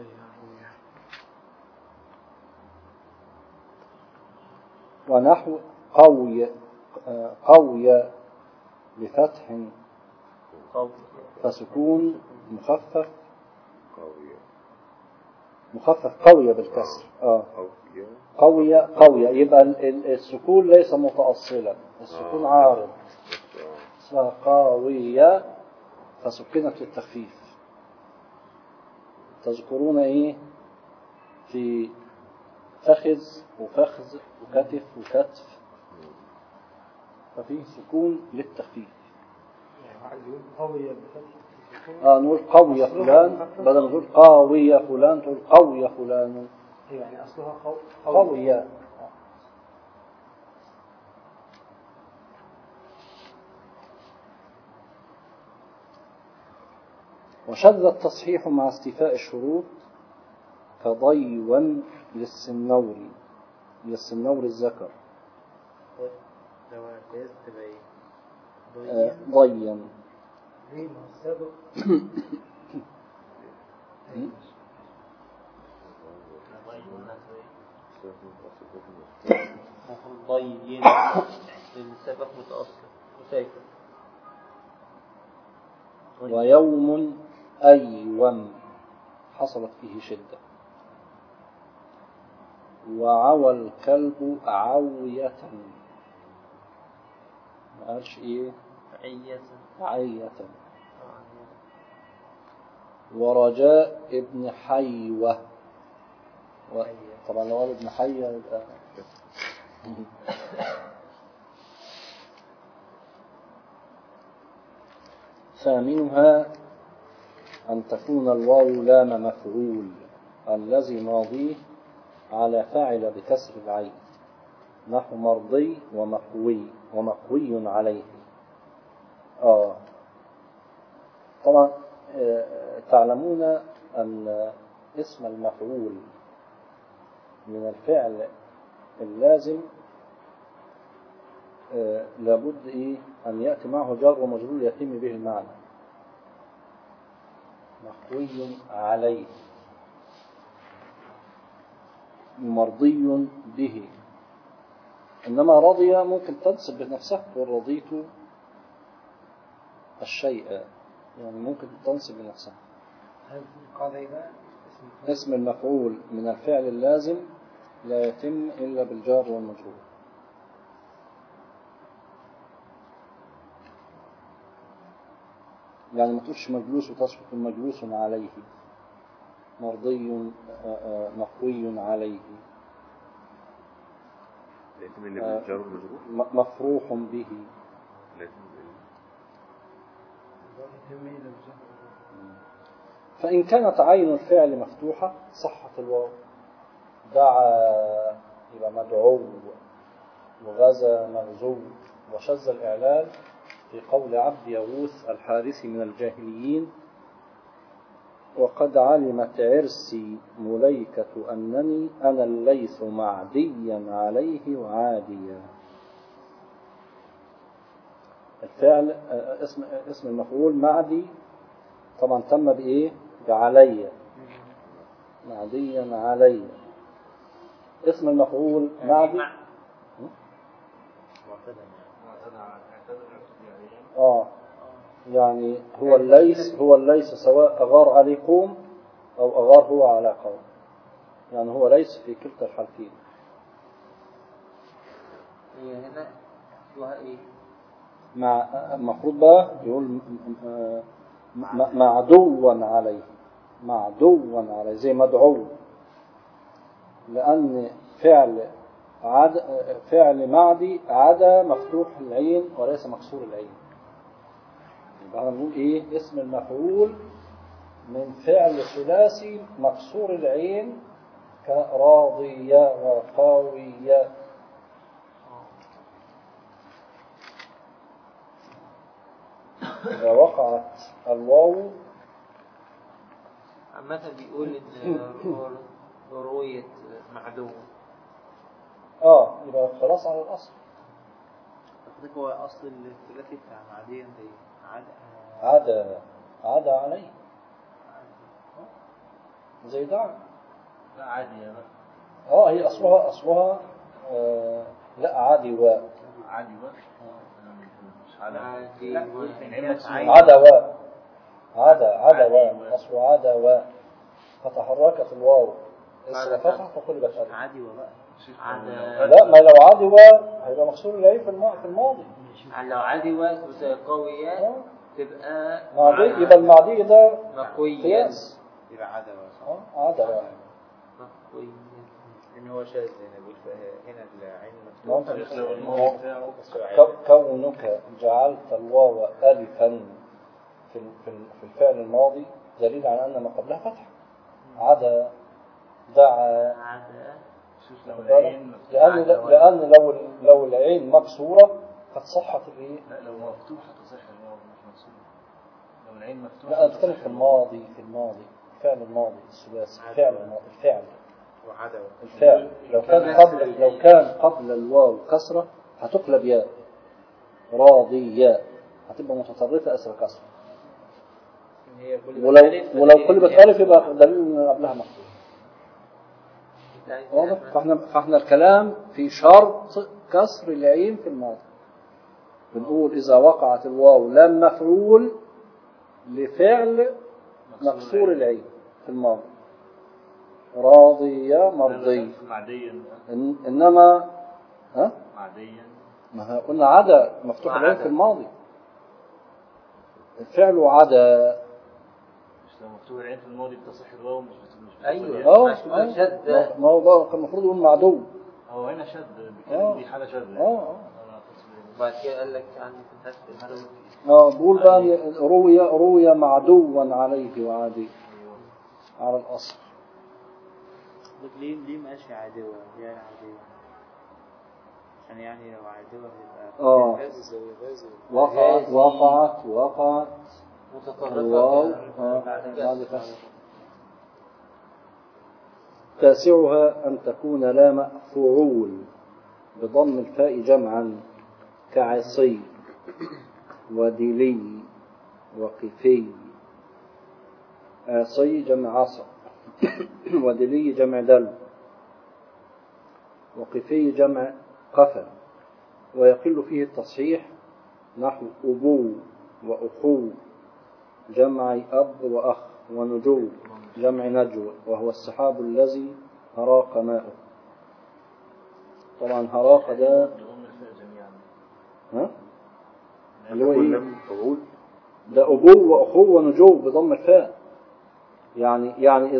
ونحو قوي بفتح فسكون مخفف مخفف قوية بالكسر. قوية يبقى السكون ليس متأصلا، السكون عارض، اسمها قوية فسكنت للتخفيف. تذكرون ايه في فخذ وفخذ وكتف وكتف، ففيه سكون للتخفيف. قوية نقول قوية فلان بدل نقول قوية فلان تقول قوية فلان. يعني أصلها قوية. وشذ التصحيح مع استيفاء الشروط كضيوا للسنوري الذكر. لو عكست تبقى ايه؟ ضيا. ضيين للسبق متأصل وساكن. ويوم أيوم حصلت فيه شدة. وعوى الكلب عوية، ما قالش ايه؟ عية. ورجاء ابن حيوة، طبعا لو قال ابن حية يبقى ثامنها أن تكون الواو لام مفعول الذي ماضيه على فاعل بكسر العين، نحو مرضي ومقوي عليه. طبعا تعلمون أن اسم المفعول من الفعل اللازم لابد أن يأتي معه جر ومجرور يتم به المعنى. مقوي عليه، مرضي به. إنما رضي ممكن تنسب بنفسها تقول رضيت الشيء، يعني ممكن تنسب بنفسها. اسم المفعول من الفعل اللازم لا يتم إلا بالجار والمجرور. يعني ما تقولش مجلوس وتصفق مجلوس عليه، مرضي مقوي عليه، مفروح به. فإن كانت عين الفعل مفتوحة صحت الواو. دعا يبقى مدعو، وغزا مغزو. وشذ الإعلال في قول عبد يغوث الحارثي من الجاهليين: وقد علمت عرسي مليكة أنني أنا الليث معديا عليه وعاديا. الفعل اسم المفعول معدي طبعا تم بإيه؟ بعلي، معديا علي. اسم المفعول معدي يعني هو الليث سواء أغار عليه قوم أو أغار هو على قوم، يعني هو ليس في كلتا الحالتين. هي هنا أصلها إيه؟ مع المفروض بقى يقول معدوا عليه، معدوا عليه زي مدعو، لأن فعل معدي عدا مفتوح العين وليس مكسور العين. يبقى نقول ايه؟ اسم المفعول من فعل ثلاثي مكسور العين كراضية وقاوية. إذا وقعت الواو عامة بيقول إن روية معدوم. يبقى خلاص على الأصل. أخذك هو أصل الثلاثي بتاع معديا دي عدا عليه زي دعا. لا عادي يا بقى. هي أصلها لا عادي و عادي بقى. مش عدا و أصله عدا و فتحركت الواو اسم فتحة فقلبت ألف. عادي وبقى لا، ما لو عدوى هيبقى مكسور العين في الماضي. لو عادي زي قويات تبقى معدي، يبقى المعدي ده مقويا قياس. يبقى عدوى. عدوى. مقويا ان هو شاذ هنا بيقول هنا العين ما أنت مفتوحه. كونك جعلت الواو ألفا في الفعل الماضي دليل على أن ما قبلها فتح. عدا، دعا، لأن لو العين مكسورة قد صحت الايه؟ لا لو مفتوحة تصح الواو مش مكسورة. لو العين مفتوحة لا، أنا بتكلم في الماضي الفعل الماضي الثلاثي، الفعل الماضي الفعل لو كان قبل الواو كسرة هتقلب ياء، راضية هتبقى متطرفة أسر كسرة. ولو قلبت ألف يبقى دليل أن قبلها مكسور. واضح؟ فاحنا الكلام في شرط كسر العين في الماضي. بنقول إذا وقعت الواو لام مفعول لفعل مكسور العين في الماضي، راضية مرضية. إنما معديا ما قلنا عدا مفتوح العين في الماضي، الفعل عدا. مش لو مفتوح العين في الماضي بتصح الواو مش ايوه ما هو كان المفروض يقول معدوم. هو هنا شد بكلمة دي حالة شد. بعد كده قال لك عندي في الحد بقول بقى روي معدوا عليه وعادي على الأصل. ليه ماشي عادوة يعني عادوة عشان يعني لو عادوة يبقى وقعت متطرفة بعد كسر. تاسعها أن تكون لام فعول بضم الفاء جمعا كعصي ودلي وقفي. عصي جمع عصا ودلي جمع دل وقفي جمع قفا. ويقل فيه التصحيح نحو أبو وأخو جمع أب وأخ ونجو جمع نجو وهو السحاب الذي هراق ماؤه. طبعا هراق ده اللي هو ايه؟ ده أبو وأخو ونجو بضم الفاء. يعني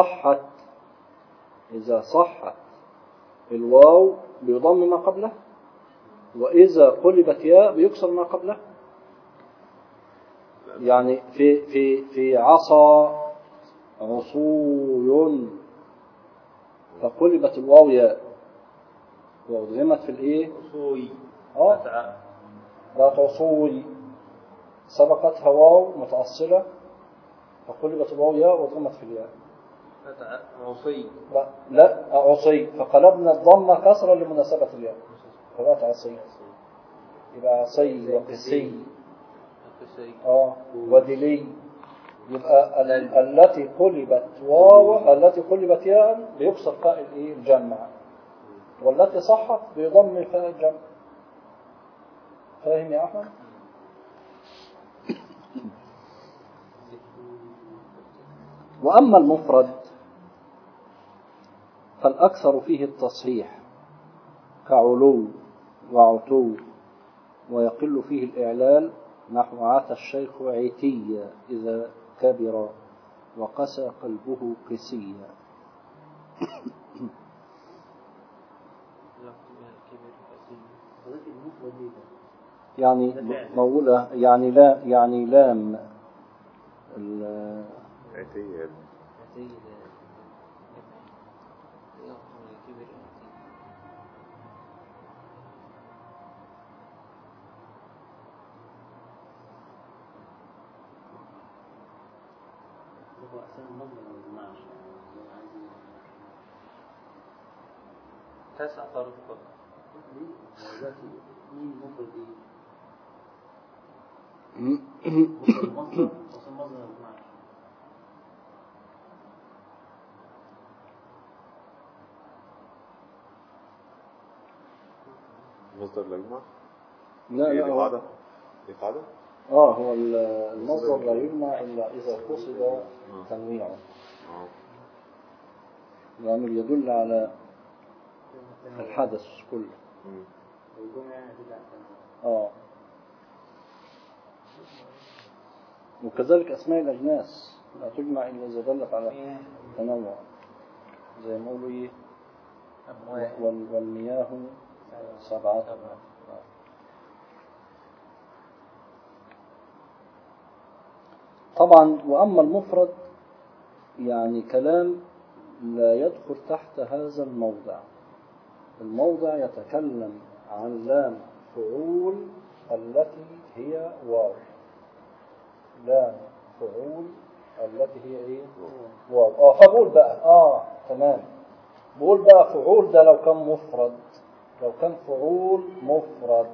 إذا صحت الواو بيضم ما قبله، وإذا قلبت ياء بيكسر ما قبله. يعني في عصا عصوي فقلبت الواو ياء وأضغمت في الايه؟ عصوي. بقت عصوي سبقتها واو متأصلة فقلبت الواو ياء وضغمت في الياء. عصي. لا عصي فقلبنا الضمة كسرا لمناسبة الياء فبقت عصي. يبقى عصي وقسي ودلي. يبقى التي قلبت واو التي قلبت ياء بيكسر فاء الايه؟ الجمع، والتي صحت بيضم فاء الجمع. فاهم يا أحمد؟ وأما المفرد فالأكثر فيه التصحيح كعلو وعتو، ويقل فيه الإعلال نحو عات الشيخ عتيا إذا كبر وقسى قلبه قسيا. يعني موجودة يعني لام عتية تسع طرف مصدر لجمع؟ لا إفادة؟ هو المصدر لا يجمع إلا إذا قصد تنويعه. لأنه يدل على الحدث كله. وكذلك أسماء الأجناس لا تجمع إلا إذا دلت على تنوع، زي ما يقولوا إيه والمياه سبعة. طبعا وأما المفرد يعني كلام لا يدخل تحت هذا الموضع. الموضع يتكلم عن لام فعول التي هي واو، لام فعول التي هي ايه واو. فبقول بقى تمام، بقول بقى فعول ده لو كان مفرد، لو كان فعول مفرد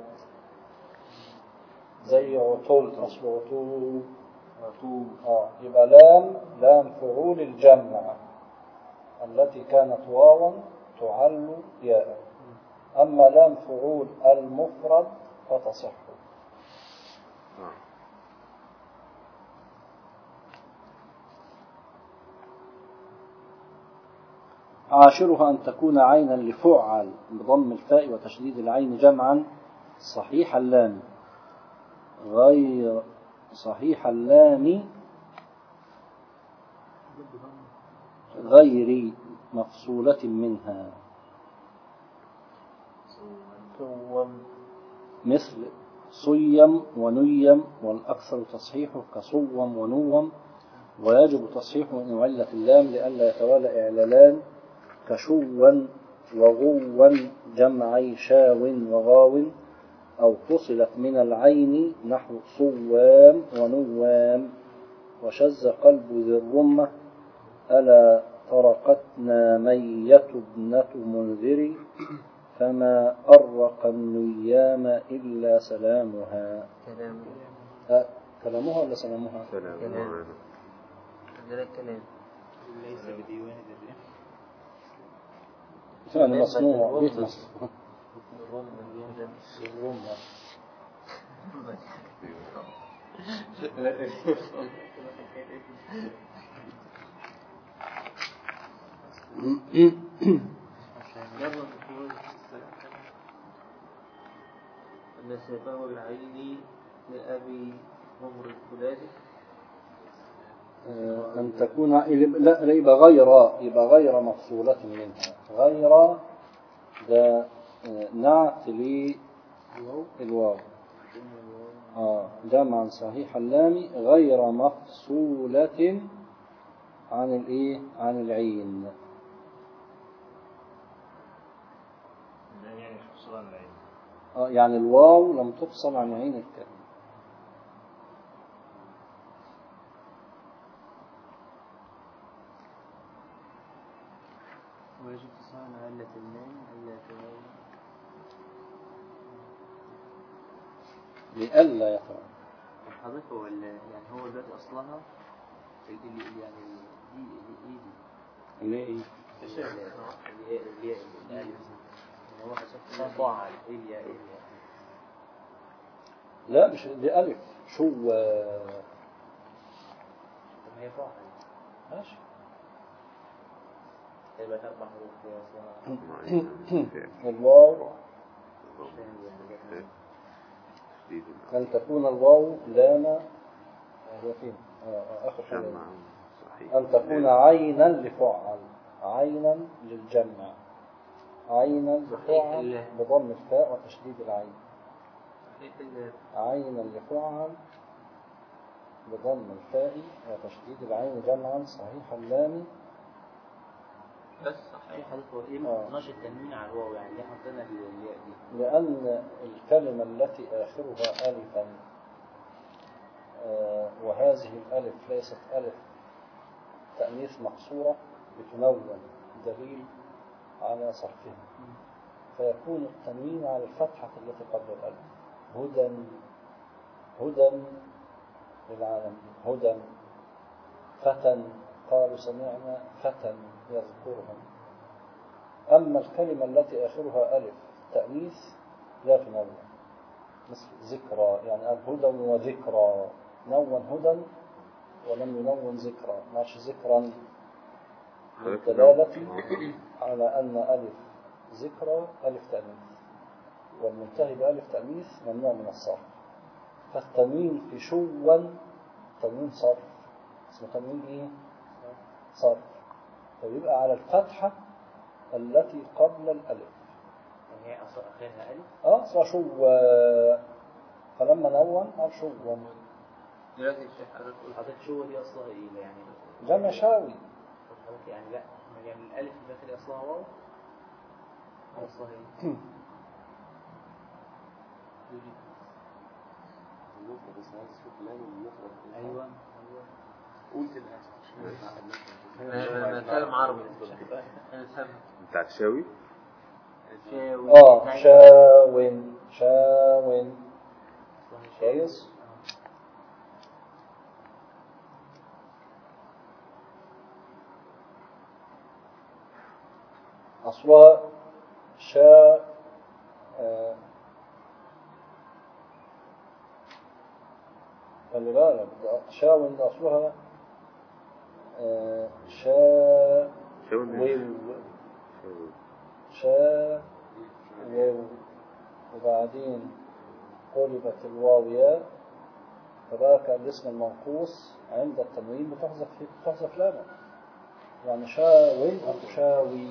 زي عطول، اصل عطول يبقى لام فعول الجمع التي كانت واوا تعل ياء. اما لام فعول المفرد فتصح. عاشرها أن تكون عينا لفعل بضم الفاء وتشديد العين جمعا صحيح اللام غير صحيح اللام غير مفصولة منها، مثل صيم ونيم، والأكثر تصحيحه كصوم ونوم، ويجب تصحيحه إن علت اللام لئلا يتوالى إعلالان كشوا وغوا جمعي شاو وغاو، أو فصلت من العين نحو صوام ونوام. وشز قلب ذي الرمة ألا طرقتنا مية ابنة منذر، فما أرق النيام إلا سلامها. كلامها ولا سلامها؟ كلام. ليس بديوان يعني مصنوع بيت مصنوع نسبه العين لأبي ممر الثلاثي أن تكون لا يبقى غير مفصولة منها. غير ده نعت للواو جمعا صحيح اللام غير مفصولة عن عن العين. يعني مفصولة عن العين. يعني الواو لم تفصل عن عين الكلمة. ويجب تصحيح علة اللام لئلا يتوالى. حضرتك هو يعني هو دلوقتي أصلها يعني اللي ايه؟ هو حسب فاعل إيه لا مش دي ألف شو طب هي فاعل ماشي. يبقى 4 حروف الواو أن تكون الواو لام آخر شيء أن تكون عينا لفعل، عينا للجمع، عينا لفعل بضم الفاء وتشديد العين، عينا لفعل بضم الفاء وتشديد العين جمعا صحيح اللام. بس صحيح حضرتك ايه ما حطيناش التنوين على الواو، يعني ليه حطينا الياء دي؟ لأن الكلمة التي آخرها ألفا وهذه الألف ليست ألف تأنيث مقصورة بتنون دليل على صرفها، فيكون التنوين على الفتحة التي قبل الألف. هدى هدى للعالم، هدى فتى قالوا سمعنا فتى يذكرهم. أما الكلمة التي آخرها ألف تأنيث لا تنون، مثل ذكرى، يعني هدى وذكرى، نون هدى ولم ينون ذكرى، ماشي ذكرا. للدلالة على أن ألف ذكرى ألف تأنيث، والمنتهي بألف تأنيث ممنوع من الصرف. فالتنوين في شوا تنوين صرف، اسمه تنوين إيه؟ صرف. فيبقى على الفتحة التي قبل الألف. يعني هي أصلا آخرها ألف؟ اسمها شو. فلما نون قال شو. دلوقتي الشيخ حضرتك شو دي أصلها إيه يعني؟ جمع شاوي. يعني لا، يعني الألف الداخلي أصلها واو؟ أصلها إيه؟ أيوة قول كده أنا بتكلم عربي. بتاعت شاوي. شاوين كويس. أصلها خلي بالك شاوين أصلها ويو، وبعدين قلبت الواو ياء، فبقى الاسم المنقوص عند التنوين بتحذف لامه، يعني شاوين أو شاوي.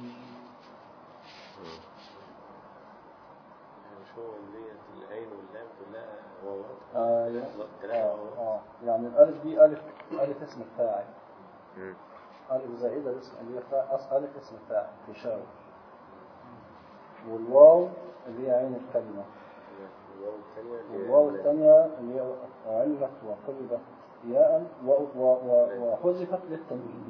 العين واللام كلها واو. يعني الألف دي ألف اسم الفاعل. ألف زائدة الاسم اللي هي ألف اسم الفاعل في شاوي. والواو اللي هي عين الكلمة. والواو الثانية اللي هي علت وقلبت ياء وحذفت للتنوين.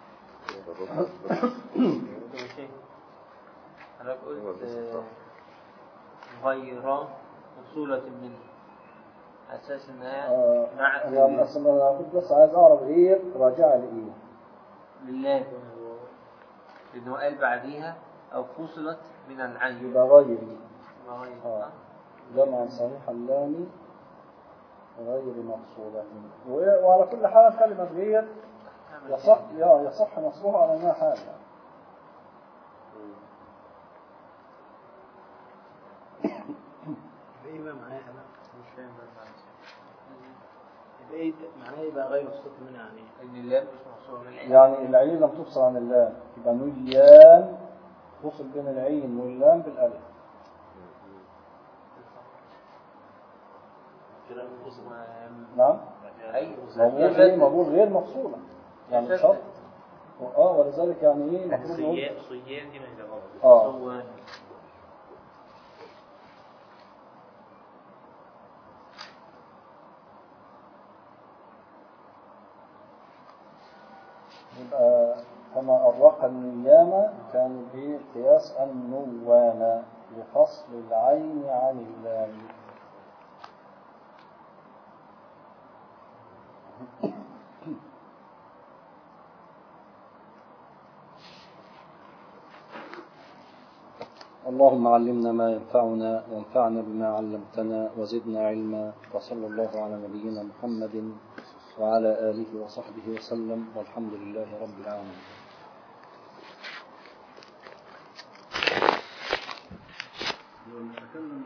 أنا قلت غير وصولة منه أساس إنها أنا كنت بس عايز أعرف إيه راجع لإيه لله، لأنه قال بعديها أو فصلت من العين يبقى غيري. جمعا صحيح اللام غير مقصودة. وعلى كل حال كلمة غير يصح نصبها على أنها حال. ايه بقى معناها؟ انا مش فاهم بقى ايه معناها. يبقى غير مقصود منها يعني ان اللام مش مقصوده من العين، يعني العين لم تفصل عن اللام، يبقى نليان فصل بين العين واللام بالالف. نعم موجود غير مفصوله يعني شرط. ولذلك يعني ايه المفروض صيان دي من غلط. يبقى فما أرق النيامة كان بقياس النوان لفصل العين عن اللام. اللهم علمنا ما ينفعنا وانفعنا بما علمتنا وزدنا علما، وصلى الله على نبينا محمد وعلى آله وصحبه وسلم، والحمد لله رب العالمين.